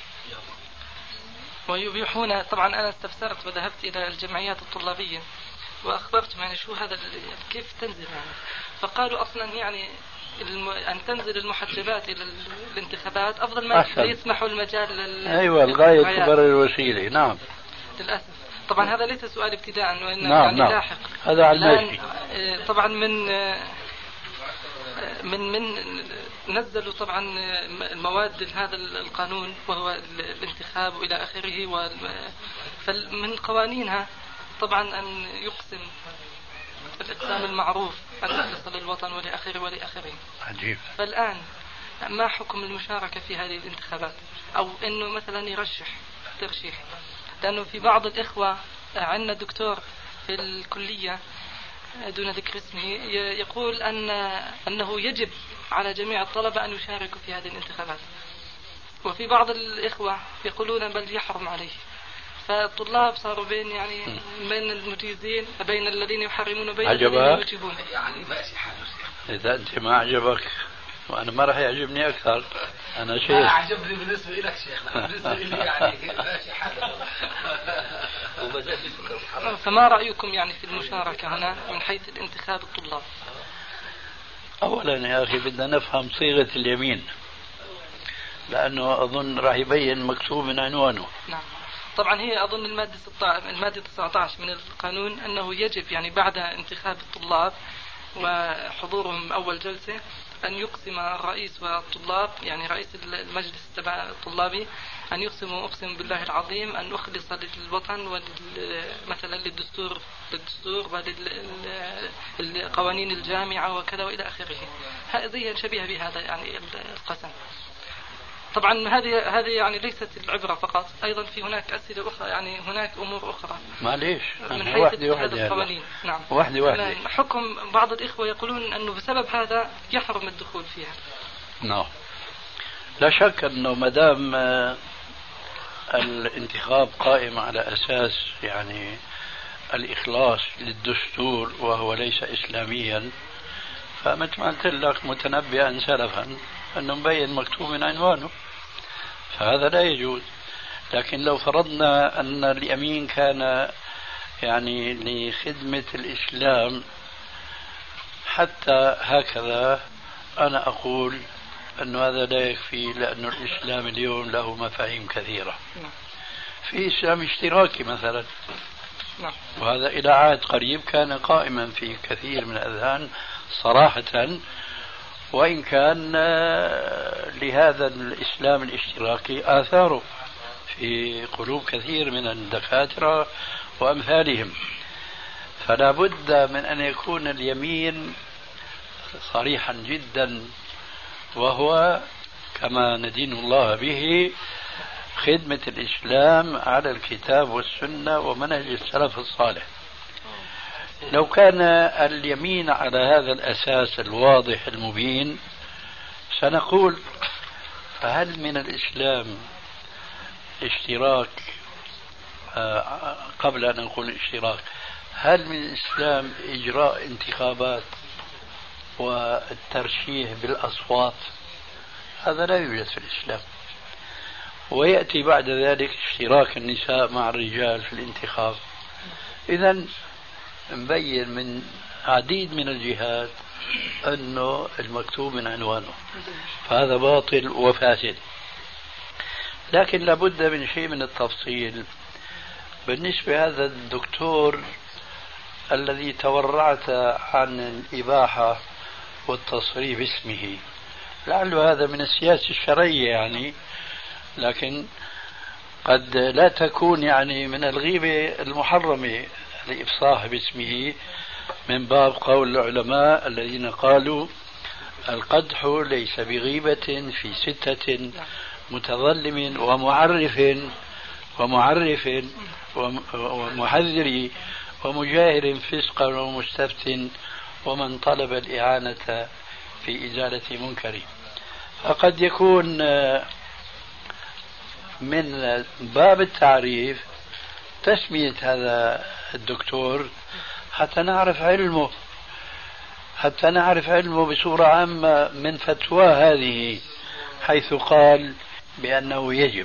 ويبيحون. طبعا أنا استفسرت وذهبت إلى الجمعيات الطلابية وأخبرتهم يعني شو هذا كيف تنزل يعني. فقالوا أصلا يعني أن تنزل المحجبات إلى الانتخابات أفضل ما يسمحوا المجال أيوة، الغاية تبرر الوسيلة. نعم. للأسف. طبعا هذا ليس سؤال ابتداء وإنما نعم يعني نعم. لاحق. هذا على الماشي. طبعا من نزلوا طبعا المواد هذا القانون وهو الانتخاب وإلى آخره، فمن قوانينها طبعا أن يقسم الإقسام المعروف أن يخلص للوطن ولآخره ولآخره. عجيب. فالآن ما حكم المشاركة في هذه الانتخابات، أو أنه مثلا يرشح ترشيح؟ لأنه في بعض الإخوة عندنا دكتور في الكلية دون ذكر اسمه يقول أنه يجب على جميع الطلبة أن يشاركوا في هذه الانتخابات، وفي بعض الإخوة يقولون بل يحرم عليه. فالطلاب صاروا بين المجيزين، بين الذين يحرمون وبين الذين يجيبون. يعني ماشي حاله. إذا أنت ما عجبك وأنا ما راح يعجبني أكثر. أنا شيخ. أعجبني بالنسبة لك شيخنا، بالنسبة لي يعني ماشي حاله. فما رأيكم يعني في المشاركة هنا من حيث الانتخاب الطلاب؟ أولا يا أخي بدنا نفهم صيغة اليمين، لأنه أظن راح يبين مكتوب من عنوانه. نعم. طبعا هي أظن المادة 19 من القانون أنه يجب يعني بعد انتخاب الطلاب وحضورهم أول جلسة أن يقسم الرئيس والطلاب، يعني رئيس المجلس تبع الطلابي، أن أقسم بالله العظيم أن أخلص للوطن مثلا للدستور ولقوانين الجامعة وكذا وإلى آخره. هذه شبيهة بهذا يعني القسم. طبعا هذه يعني ليست العبرة فقط، أيضا في هناك أسئلة أخرى، يعني هناك أمور أخرى. معليش من حيث القوانين. نعم. واحدة. حكم بعض الإخوة يقولون أنه بسبب هذا يحرم الدخول فيها. نعم. لا شك أنه مدام الانتخاب قائم على أساس يعني الإخلاص للدستور وهو ليس إسلاميا، فمثل ما قلت لك متنبئا سلفا أنه مبين مكتوب من عنوانه، فهذا لا يجوز. لكن لو فرضنا أن اليمين كان يعني لخدمة الإسلام حتى هكذا، أنا أقول أن هذا لا يكفي، لأن الإسلام اليوم له مفاهيم كثيرة. في إسلام اشتراكي مثلا، وهذا إلى عهد قريب كان قائما في كثير من الأذهان صراحة، وإن كان لهذا الإسلام الاشتراكي آثاره في قلوب كثير من الدكاترة وأمثالهم. فلا بد من أن يكون اليمين صريحا جدا، وهو كما ندين الله به خدمة الإسلام على الكتاب والسنة ومنهج السلف الصالح. لو كان اليمين على هذا الأساس الواضح المبين سنقول فهل من الإسلام اشتراك، قبل أن نقول اشتراك، هل من الإسلام إجراء انتخابات والترشيح بالأصوات؟ هذا لا يوجد في الإسلام. ويأتي بعد ذلك اشتراك النساء مع الرجال في الانتخاب. إذن مبين من عديد من الجهات أنه المكتوب من عنوانه، فهذا باطل وفاسد. لكن لابد من شيء من التفصيل بالنسبة هذا الدكتور الذي تورعت عن الإباحة والتصريف باسمه. لعل هذا من السياسة الشرعية يعني، لكن قد لا تكون يعني من الغيبة المحرمة الإفصاح باسمه، من باب قول العلماء الذين قالوا القدح ليس بغيبة في 6 متظلم ومعرف ومحذر ومجاهر فسقا ومستفت ومن طلب الإعانة في إزالة منكر. فقد يكون من باب التعريف تسمية هذا الدكتور حتى نعرف علمه بصورة عامة من فتوى هذه، حيث قال بأنه يجب.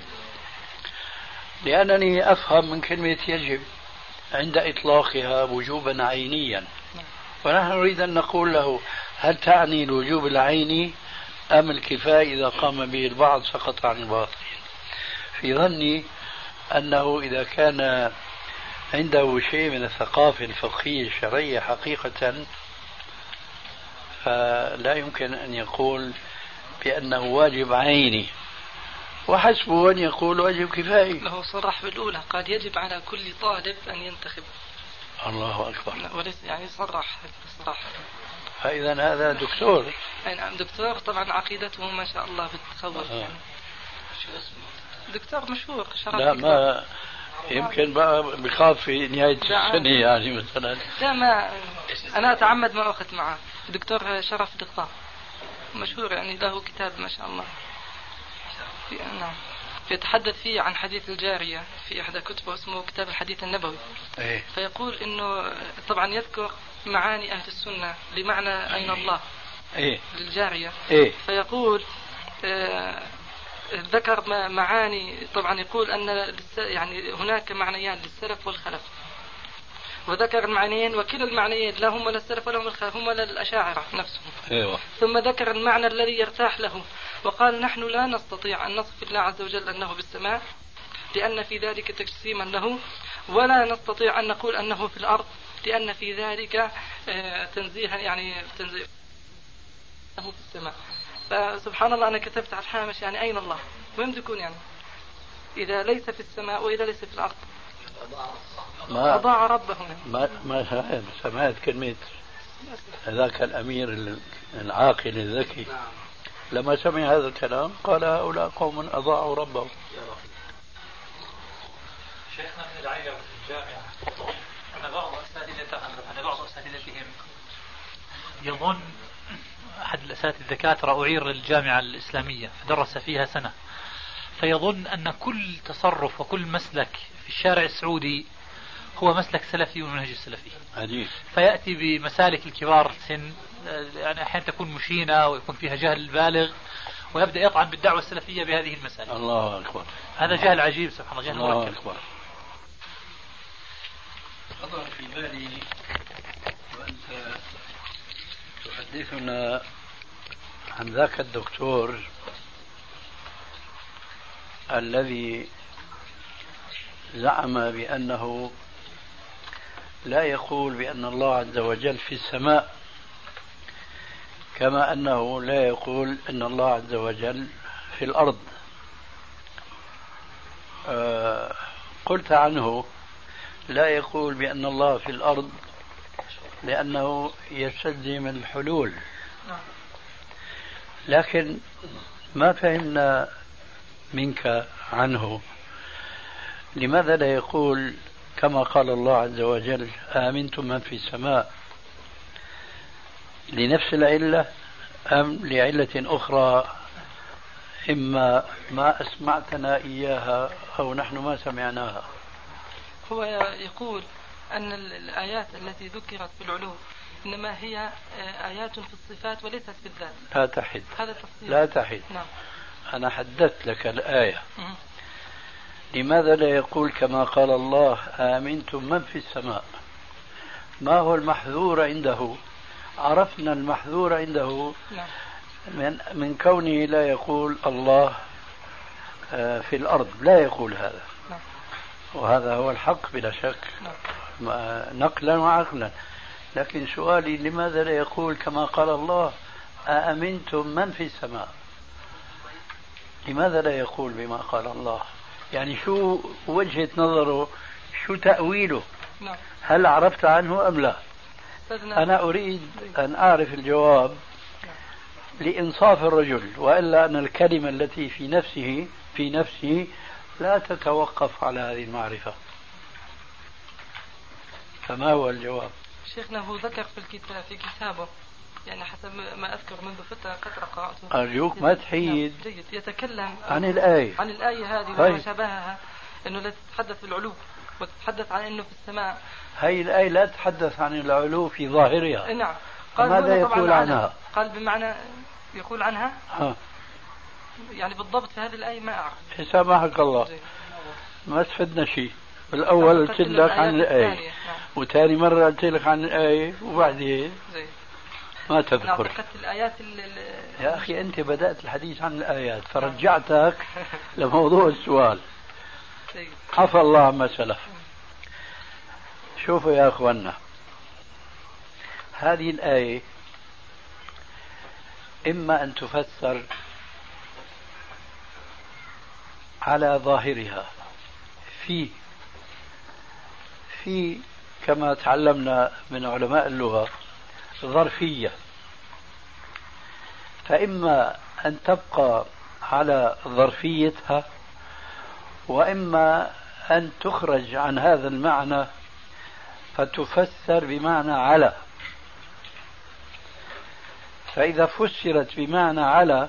لأنني أفهم من كلمة يجب عند إطلاقها وجوبا عينيا، ونحن نريد أن نقول له هل تعني الوجوب العيني أم الكفاية إذا قام به البعض سقط عن الباطل؟ في ظني أنه إذا كان عنده شيء من الثقافة الفقهية الشرعية حقيقة، فلا يمكن أن يقول بأنه واجب عيني، وحسبه أن يقول واجب كفائي. له صرح بالأولى، قال يجب على كل طالب أن ينتخب. الله أكبر. وليس يعني صرح. فإذا هذا دكتور. أي نعم دكتور، طبعا عقيدته ما شاء الله بتخوف يعني. دكتور مشهور شرف. لا ما يمكن بقى بخاف في نهاية السنة يعني مثلا. لا ما أنا أتعمد ما أخذ معه. دكتور شرف دقة مشهور يعني، له كتاب ما شاء الله. نعم يتحدث فيه عن حديث الجارية في إحدى كتبه، اسمه كتاب الحديث النبوي. فيقول إنه طبعا يذكر معاني أهل السنة لمعنى أين الله للجارية. فيقول ذكر معاني، طبعا يقول أن يعني هناك معنيان للسلف والخلف، وذكر المعنيين وكلا المعنيين لا هم للسلف ولا هم للخلف، هم للأشاعرة نفسهم. ثم ذكر المعنى الذي يرتاح له، وقال نحن لا نستطيع أن نصف الله عز وجل أنه بالسماء لأن في ذلك تجسيما له، ولا نستطيع أن نقول أنه في الأرض لأن في ذلك تنزيها يعني تنزيه. أنه في السماء. فسبحان الله أنا كتبت على الحامش يعني أين الله؟ وين بده يكون يعني؟ إذا ليس في السماء وإذا ليس في الأرض أضاع ربه. ما سمعت كلمة ذاك الأمير العاقل الذكي لما سمع هذا الكلام قال هؤلاء قوم أضاعوا ربهم. شيخنا من العائلة في الجامعة أن بعض أساتذتهم يظن أحد الأساتذة الدكاترة أعير للجامعة الإسلامية فدرس فيها سنة، فيظن أن كل تصرف وكل مسلك في الشارع السعودي هو مسلك سلفي ومنهج السلفي. عجيب. فيأتي بمسالك الكبار السن يعني أحيانا تكون مشينة ويكون فيها جهل بالغ ويبدأ يطعن بالدعوة السلفية بهذه المسالك. الله أكبر. هذا جهل عجيب سبحان الله، جهل الله مركب. أكبر. خطر في بالي وأنت تحدثنا عن ذاك الدكتور الذي زعم بأنه لا يقول بأن الله عز وجل في السماء كما أنه لا يقول أن الله عز وجل في الأرض. قلت عنه لا يقول بأن الله في الأرض لأنه يستلزم الحلول، لكن ما فهمنا منك عنه لماذا لا يقول كما قال الله عز وجل آمنتم من في السماء، لنفس العلة أم لعلة أخرى إما ما أسمعتنا إياها أو نحن ما سمعناها؟ هو يقول أن الآيات التي ذكرت في العلو إنما هي آيات في الصفات وليست في الذات. لا تحد. هذا تفصيل. لا تحد. نعم. أنا حددت لك الآية. لماذا لا يقول كما قال الله آمنتم من في السماء؟ ما هو المحذور عنده؟ عرفنا المحذور عنده من كونه لا يقول الله في الأرض، لا يقول هذا، وهذا هو الحق بلا شك نقلا وعقلا. لكن سؤالي لماذا لا يقول كما قال الله أأمنتم من في السماء؟ لماذا لا يقول بما قال الله؟ يعني شو وجهة نظره، شو تأويله؟ هل عرفت عنه أم لا؟ أنا أريد أن أعرف الجواب لإنصاف الرجل، وإلا أن الكلمة التي في نفسه لا تتوقف على هذه المعرفة. فما هو الجواب؟ شيخنا هو ذكر في كتابه يعني حسب ما أذكر منذ فترة قرأته. أرجوك ما تحيد. جيد. يتكلم عن الآية هذه وما شابهها، أنه لا تتحدث في العلو وتتحدث عن أنه في السماء. هاي الآية لا تتحدث عن العلو في ظاهرها. نعم. ماذا يقول عنها؟ قال بمعنى يقول عنها يعني بالضبط في هذه الآية ما أعرف. سامحك الله. ما استفدنا شيء. الأول قلت لك عن الآية وثاني مرة قلت لك عن الآية وبعدين ما تذكر. الآيات يا أخي أنت بدأت الحديث عن الآيات فرجعتك لموضوع السؤال. عفى الله عما سلف. شوفوا يا أخوانا، هذه الآية إما أن تفسر على ظاهرها في كما تعلمنا من علماء اللغة ظرفية، فإما أن تبقى على ظرفيتها وإما أن تخرج عن هذا المعنى فتفسر بمعنى على. فإذا فسرت بمعنى على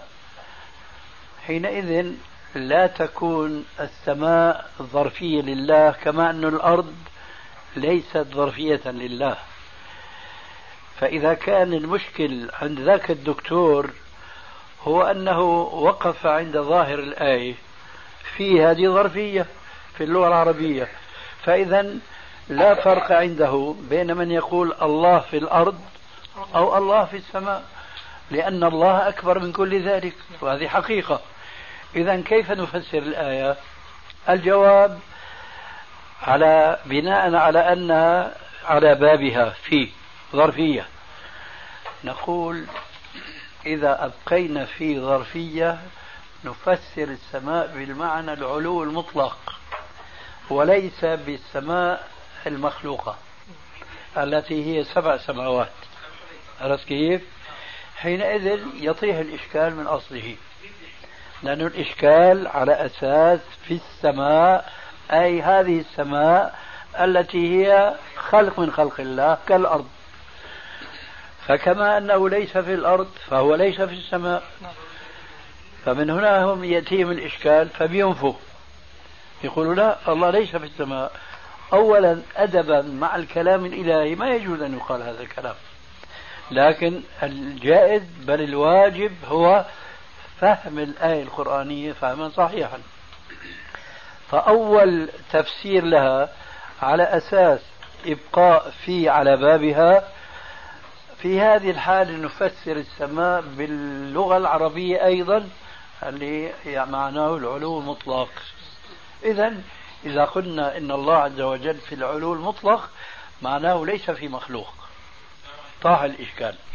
حينئذ لا تكون السماء ظرفية لله كما أن الأرض ليست ظرفية لله. فإذا كان المشكل عند ذاك الدكتور هو أنه وقف عند ظاهر الآية في هذه ظرفية في اللغة العربية، فإذا لا فرق عنده بين من يقول الله في الأرض أو الله في السماء، لأن الله أكبر من كل ذلك، وهذه حقيقة. إذا كيف نفسر الآية؟ الجواب على بناء على أنها على بابها في ظرفية، نقول إذا أبقينا في ظرفية نفسر السماء بالمعنى العلو المطلق وليس بالسماء المخلوقة التي هي 7 سماوات. عرفت كيف؟ حينئذ يطيح الإشكال من أصله، لأن الإشكال على أساس في السماء، أي هذه السماء التي هي خلق من خلق الله كالأرض، فكما أنه ليس في الأرض فهو ليس في السماء. فمن هنا هم يأتيهم الإشكال فبينفوا، يقولوا لا، الله ليس في السماء. أولا أدبا مع الكلام الإلهي ما يجوز أن يقال هذا الكلام، لكن الجائز بل الواجب هو فهم الآية القرآنية فهما صحيحا. فأول تفسير لها على أساس إبقاء في على بابها، في هذه الحالة نفسر السماء باللغة العربية أيضا اللي معناه العلو المطلق. إذا قلنا إن الله عز وجل في العلو المطلق معناه ليس في مخلوق، طاح الإشكال.